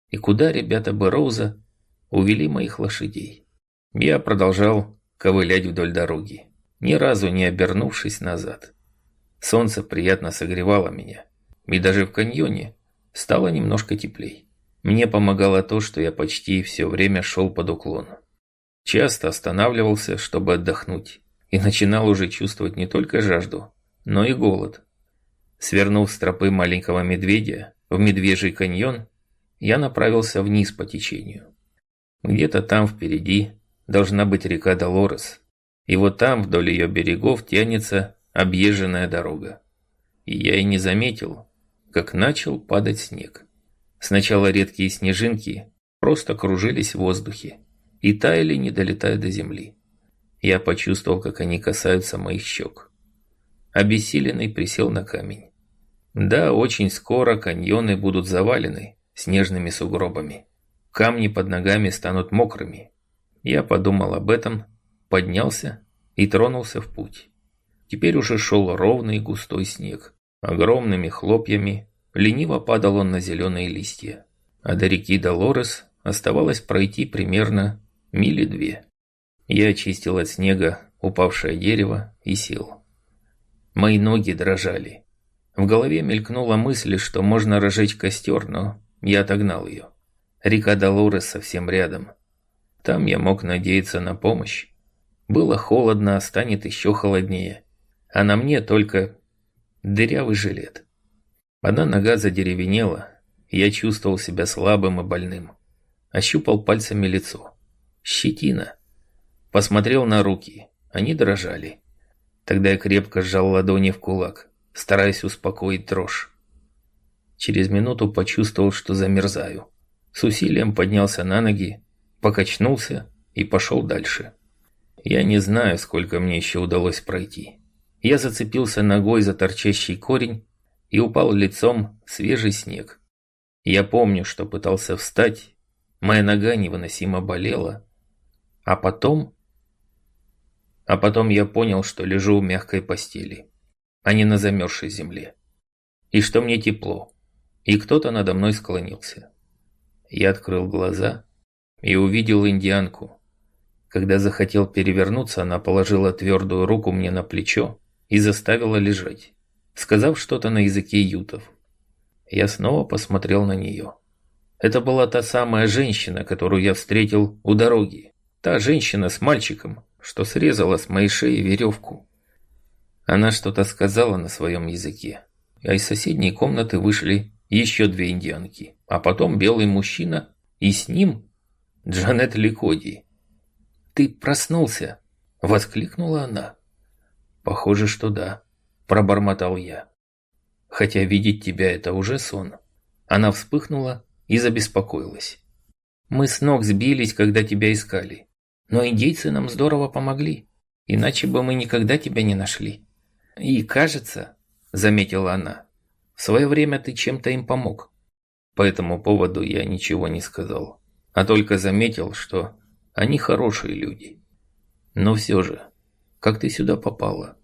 и куда ребята Бэрроуза увели моих лошадей. Я продолжал ковылять вдоль дороги, ни разу не обернувшись назад. Солнце приятно согревало меня, и даже в каньоне стало немножко теплей. Мне помогало то, что я почти все время шел под уклон. Часто останавливался, чтобы отдохнуть, и начинал уже чувствовать не только жажду, но и голод. Свернув с тропы маленького медведя в Медвежий каньон, я направился вниз по течению. Где-то там впереди должна быть река Долорес, и вот там вдоль ее берегов тянется объезженная дорога. И я и не заметил, как начал падать снег. Сначала редкие снежинки просто кружились в воздухе и таяли, не долетая до земли. Я почувствовал, как они касаются моих щек. Обессиленный присел на камень. Да, очень скоро каньоны будут завалены снежными сугробами. Камни под ногами станут мокрыми. Я подумал об этом, поднялся и тронулся в путь. Теперь уже шел ровный густой снег. Огромными хлопьями лениво падал он на зеленые листья. А до реки Долорес оставалось пройти примерно мили две. Я очистил от снега упавшее дерево и сел. Мои ноги дрожали. В голове мелькнула мысль, что можно разжечь костер, но я отогнал ее. Река Долорес совсем рядом. Там я мог надеяться на помощь. Было холодно, а станет еще холоднее. А на мне только дырявый жилет. Одна нога задеревенела, и я чувствовал себя слабым и больным. Ощупал пальцами лицо. Щетина. Посмотрел на руки. Они дрожали. Тогда я крепко сжал ладони в кулак, стараясь успокоить дрожь. Через минуту почувствовал, что замерзаю. С усилием поднялся на ноги, покачнулся и пошел дальше. Я не знаю, сколько мне еще удалось пройти. Я зацепился ногой за торчащий корень и упал лицом в свежий снег. Я помню, что пытался встать, моя нога невыносимо болела, а потом... А потом я понял, что лежу в мягкой постели, а не на замерзшей земле, и что мне тепло, и кто-то надо мной склонился. Я открыл глаза и увидел индианку. Когда захотел перевернуться, она положила твердую руку мне на плечо и заставила лежать, сказав что-то на языке ютов. Я снова посмотрел на нее. Это была та самая женщина, которую я встретил у дороги. Та женщина с мальчиком, что срезала с моей шеи веревку. Она что-то сказала на своем языке, а из соседней комнаты вышли еще две индианки, а потом белый мужчина, и с ним Джанет Ликоди. «Ты проснулся?» – воскликнула она. «Похоже, что да», – пробормотал я. «Хотя видеть тебя – это уже сон». Она вспыхнула и забеспокоилась. «Мы с ног сбились, когда тебя искали. Но индейцы нам здорово помогли, иначе бы мы никогда тебя не нашли. И, кажется, — заметила она, — в свое время ты чем-то им помог». По этому поводу я ничего не сказал, а только заметил, что они хорошие люди. Но все же, как ты сюда попала?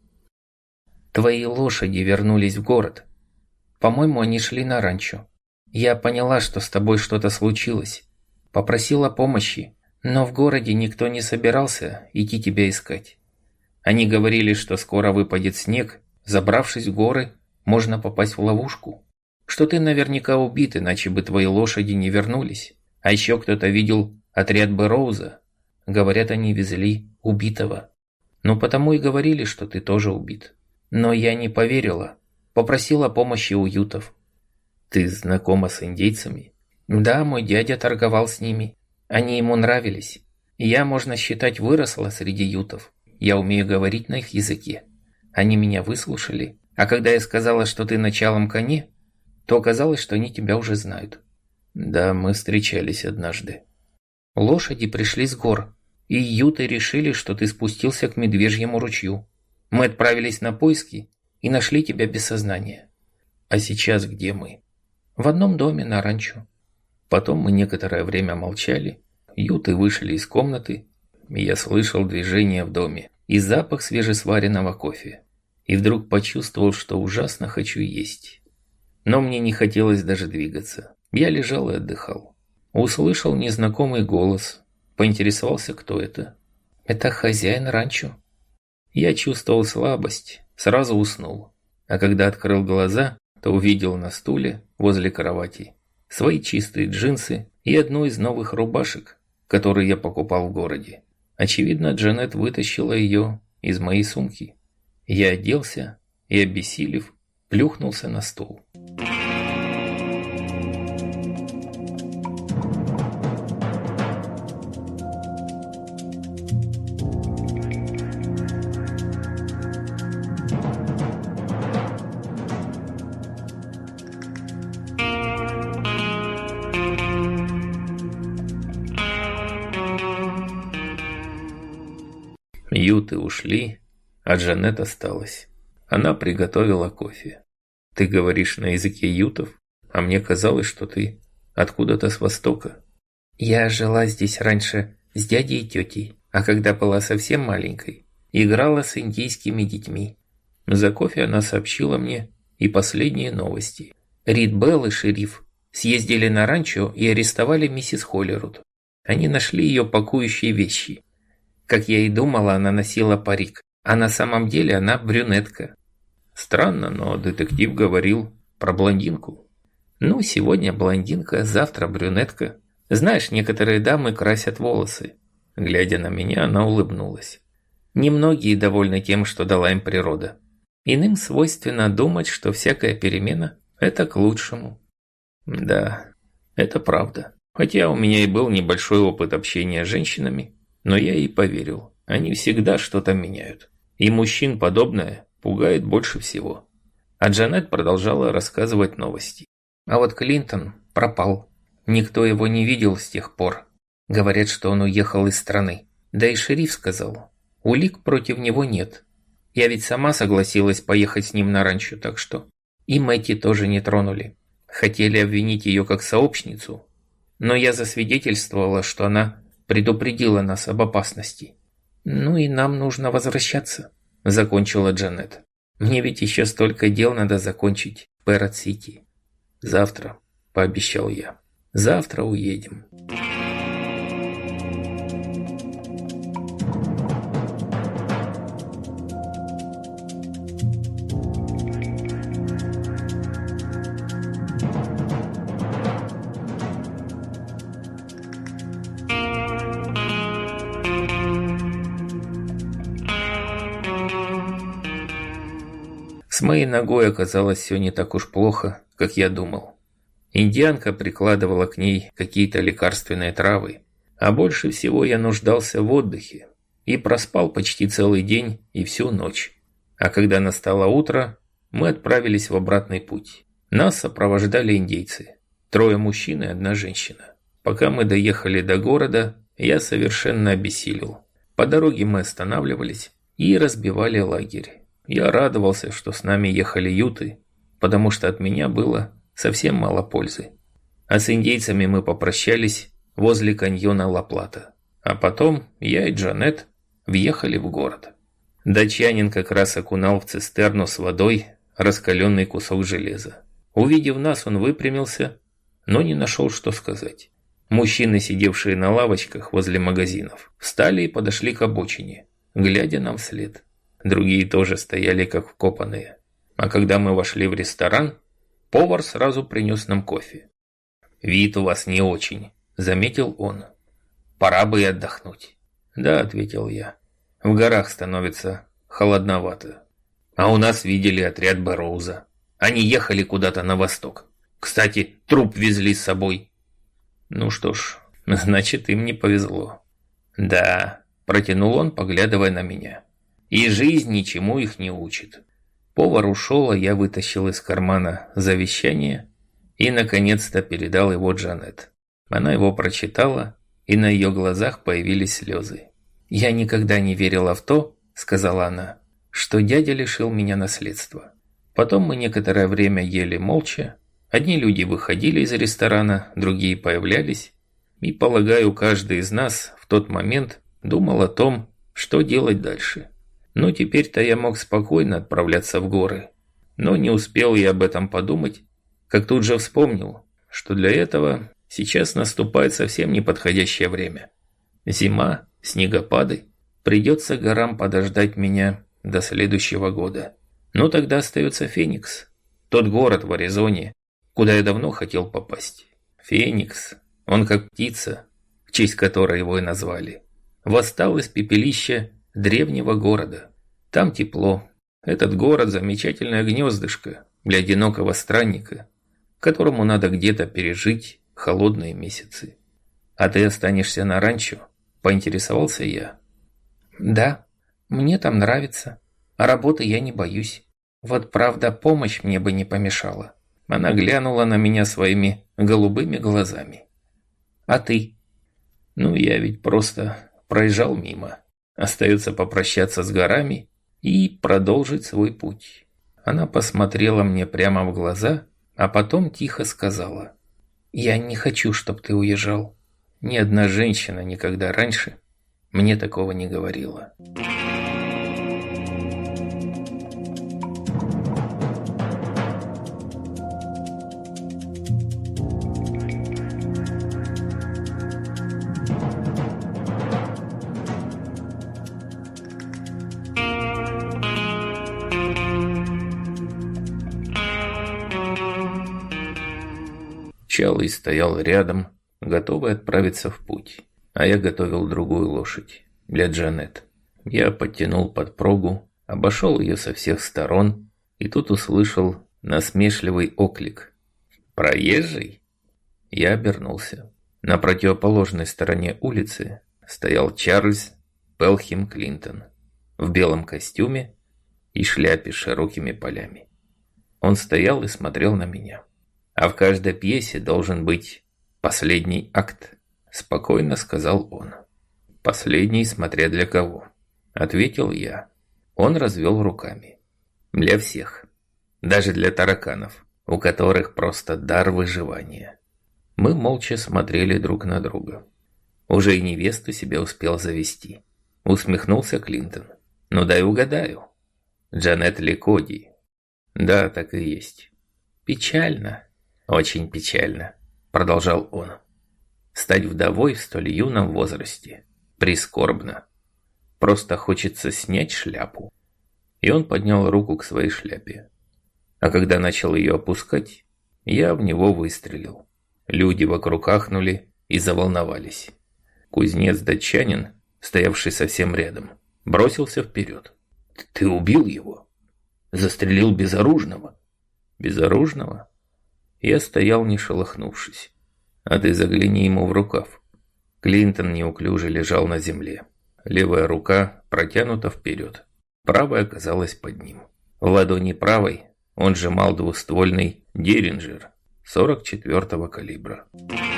Твои лошади вернулись в город. По-моему, они шли на ранчо. Я поняла, что с тобой что-то случилось. Попросила помощи. Но в городе никто не собирался идти тебя искать. Они говорили, что скоро выпадет снег, забравшись в горы, можно попасть в ловушку. Что ты наверняка убит, иначе бы твои лошади не вернулись. А еще кто-то видел отряд Бэрроуза. Говорят, они везли убитого. Ну потому и говорили, что ты тоже убит. Но я не поверила. Попросила помощи у ютов. Ты знакома с индейцами? Да, мой дядя торговал с ними. Они ему нравились. Я, можно считать, выросла среди ютов. Я умею говорить на их языке. Они меня выслушали. А когда я сказала, что ты на чалом коне, то оказалось, что они тебя уже знают. Да, мы встречались однажды. Лошади пришли с гор, и юты решили, что ты спустился к Медвежьему ручью. Мы отправились на поиски и нашли тебя без сознания. А сейчас где мы? В одном доме на ранчо. Потом мы некоторое время молчали, юты вышли из комнаты, и я слышал движение в доме и запах свежесваренного кофе. И вдруг почувствовал, что ужасно хочу есть. Но мне не хотелось даже двигаться. Я лежал и отдыхал. Услышал незнакомый голос. Поинтересовался, кто это. «Это хозяин ранчо». Я чувствовал слабость, сразу уснул. А когда открыл глаза, то увидел на стуле возле кровати свои чистые джинсы и одну из новых рубашек, которые я покупал в городе. Очевидно, Джанет вытащила ее из моей сумки. Я оделся и, обессилев, плюхнулся на стул. Юты ушли, а Джанет осталась. Она приготовила кофе. Ты говоришь на языке ютов, а мне казалось, что ты откуда-то с востока. Я жила здесь раньше с дядей и тетей, а когда была совсем маленькой, играла с индийскими детьми. За кофе она сообщила мне и последние новости. Рид Белл и шериф съездили на ранчо и арестовали миссис Холлируд. Они нашли ее пакующие вещи. Как я и думала, она носила парик, а на самом деле она брюнетка. Странно, но детектив говорил про блондинку. Ну, сегодня блондинка, завтра брюнетка. Знаешь, некоторые дамы красят волосы. Глядя на меня, она улыбнулась. Немногие довольны тем, что дала им природа. Иным свойственно думать, что всякая перемена – это к лучшему. Да, это правда. Хотя у меня и был небольшой опыт общения с женщинами, но я ей поверил. Они всегда что-то меняют. И мужчин подобное пугает больше всего. А Джанет продолжала рассказывать новости. А вот Клинтон пропал. Никто его не видел с тех пор. Говорят, что он уехал из страны. Да и шериф сказал, улик против него нет. Я ведь сама согласилась поехать с ним на ранчо, так что... И Мэтти тоже не тронули. Хотели обвинить ее как сообщницу. Но я засвидетельствовала, что она предупредила нас об опасности. Ну и нам нужно возвращаться, закончила Джанет. Мне ведь еще столько дел надо закончить в Пэррот-Сити. Завтра, пообещал я. Завтра уедем. С моей ногой оказалось все не так уж плохо, как я думал. Индианка прикладывала к ней какие-то лекарственные травы, а больше всего я нуждался в отдыхе и проспал почти целый день и всю ночь. А когда настало утро, мы отправились в обратный путь. Нас сопровождали индейцы, трое мужчин и одна женщина. Пока мы доехали до города, я совершенно обессилел. По дороге мы останавливались и разбивали лагерь. Я радовался, что с нами ехали юты, потому что от меня было совсем мало пользы. А с индейцами мы попрощались возле каньона Ла-Плата. А потом я и Джанет въехали в город. Датчанин как раз окунал в цистерну с водой раскаленный кусок железа. Увидев нас, он выпрямился, но не нашел, что сказать. Мужчины, сидевшие на лавочках возле магазинов, встали и подошли к обочине, глядя нам вслед. Другие тоже стояли как вкопанные. А когда мы вошли в ресторан, повар сразу принес нам кофе. «Вид у вас не очень», — заметил он. «Пора бы и отдохнуть». «Да», — ответил я. «В горах становится холодновато. А у нас видели отряд Бэрроуза. Они ехали куда-то на восток. Кстати, труп везли с собой». «Ну что ж, значит, им не повезло». «Да», — протянул он, поглядывая на меня. «И жизнь ничему их не учит». Повар ушел, а я вытащил из кармана завещание и, наконец-то, передал его Джанет. Она его прочитала, и на ее глазах появились слезы. «Я никогда не верила в то, — сказала она, — что дядя лишил меня наследства». Потом мы некоторое время ели молча. Одни люди выходили из ресторана, другие появлялись. И, полагаю, каждый из нас в тот момент думал о том, что делать дальше. Ну, теперь-то я мог спокойно отправляться в горы. Но не успел я об этом подумать, как тут же вспомнил, что для этого Сейчас наступает совсем неподходящее время. Зима, снегопады. Придется горам подождать меня до следующего года. Но тогда остается Феникс. Тот город в Аризоне, куда я давно хотел попасть. Феникс, он как птица, в честь которой его и назвали. Восстал из пепелища древнего города. Там тепло. Этот город – замечательное гнездышко для одинокого странника, которому надо где-то пережить холодные месяцы. А ты останешься на ранчо? Поинтересовался я. Да, мне там нравится. А работы я не боюсь. Вот правда, помощь мне бы не помешала. Она глянула на меня своими голубыми глазами. А ты? Ну, я ведь просто проезжал мимо. Остается попрощаться с горами и продолжить свой путь. Она посмотрела мне прямо в глаза, а потом тихо сказала. Я не хочу, чтобы ты уезжал. Ни одна женщина никогда раньше мне такого не говорила. Чалый стоял рядом, готовый отправиться в путь, а я готовил другую лошадь для Джанет. Я подтянул подпругу, обошел ее со всех сторон и тут услышал насмешливый оклик. «Проезжий?» Я обернулся. На противоположной стороне улицы стоял Чарльз Пелхим Клинтон в белом костюме и шляпе с широкими полями. Он стоял и смотрел на меня. «А в каждой пьесе должен быть последний акт», – спокойно сказал он. «Последний, смотря для кого», – ответил я. Он развел руками. «Для всех. Даже для тараканов, у которых просто дар выживания». Мы молча смотрели друг на друга. Уже и невесту себе успел завести. Усмехнулся Клинтон. «Ну дай угадаю. Джанет Ликоди». «Да, так и есть». «Печально». «Очень печально», – продолжал он. «Стать вдовой в столь юном возрасте. Прискорбно. Просто хочется снять шляпу». И он поднял руку к своей шляпе. А когда начал ее опускать, я в него выстрелил. Люди вокруг ахнули и заволновались. Кузнец-датчанин, стоявший совсем рядом, бросился вперед. «Ты убил его? Застрелил безоружного?» «Безоружного?» Я стоял, не шелохнувшись. «А ты загляни ему в рукав». Клинтон неуклюже лежал на земле. Левая рука протянута вперед. Правая оказалась под ним. В ладони правой он сжимал двуствольный Деринджер сорок четвёртого калибра.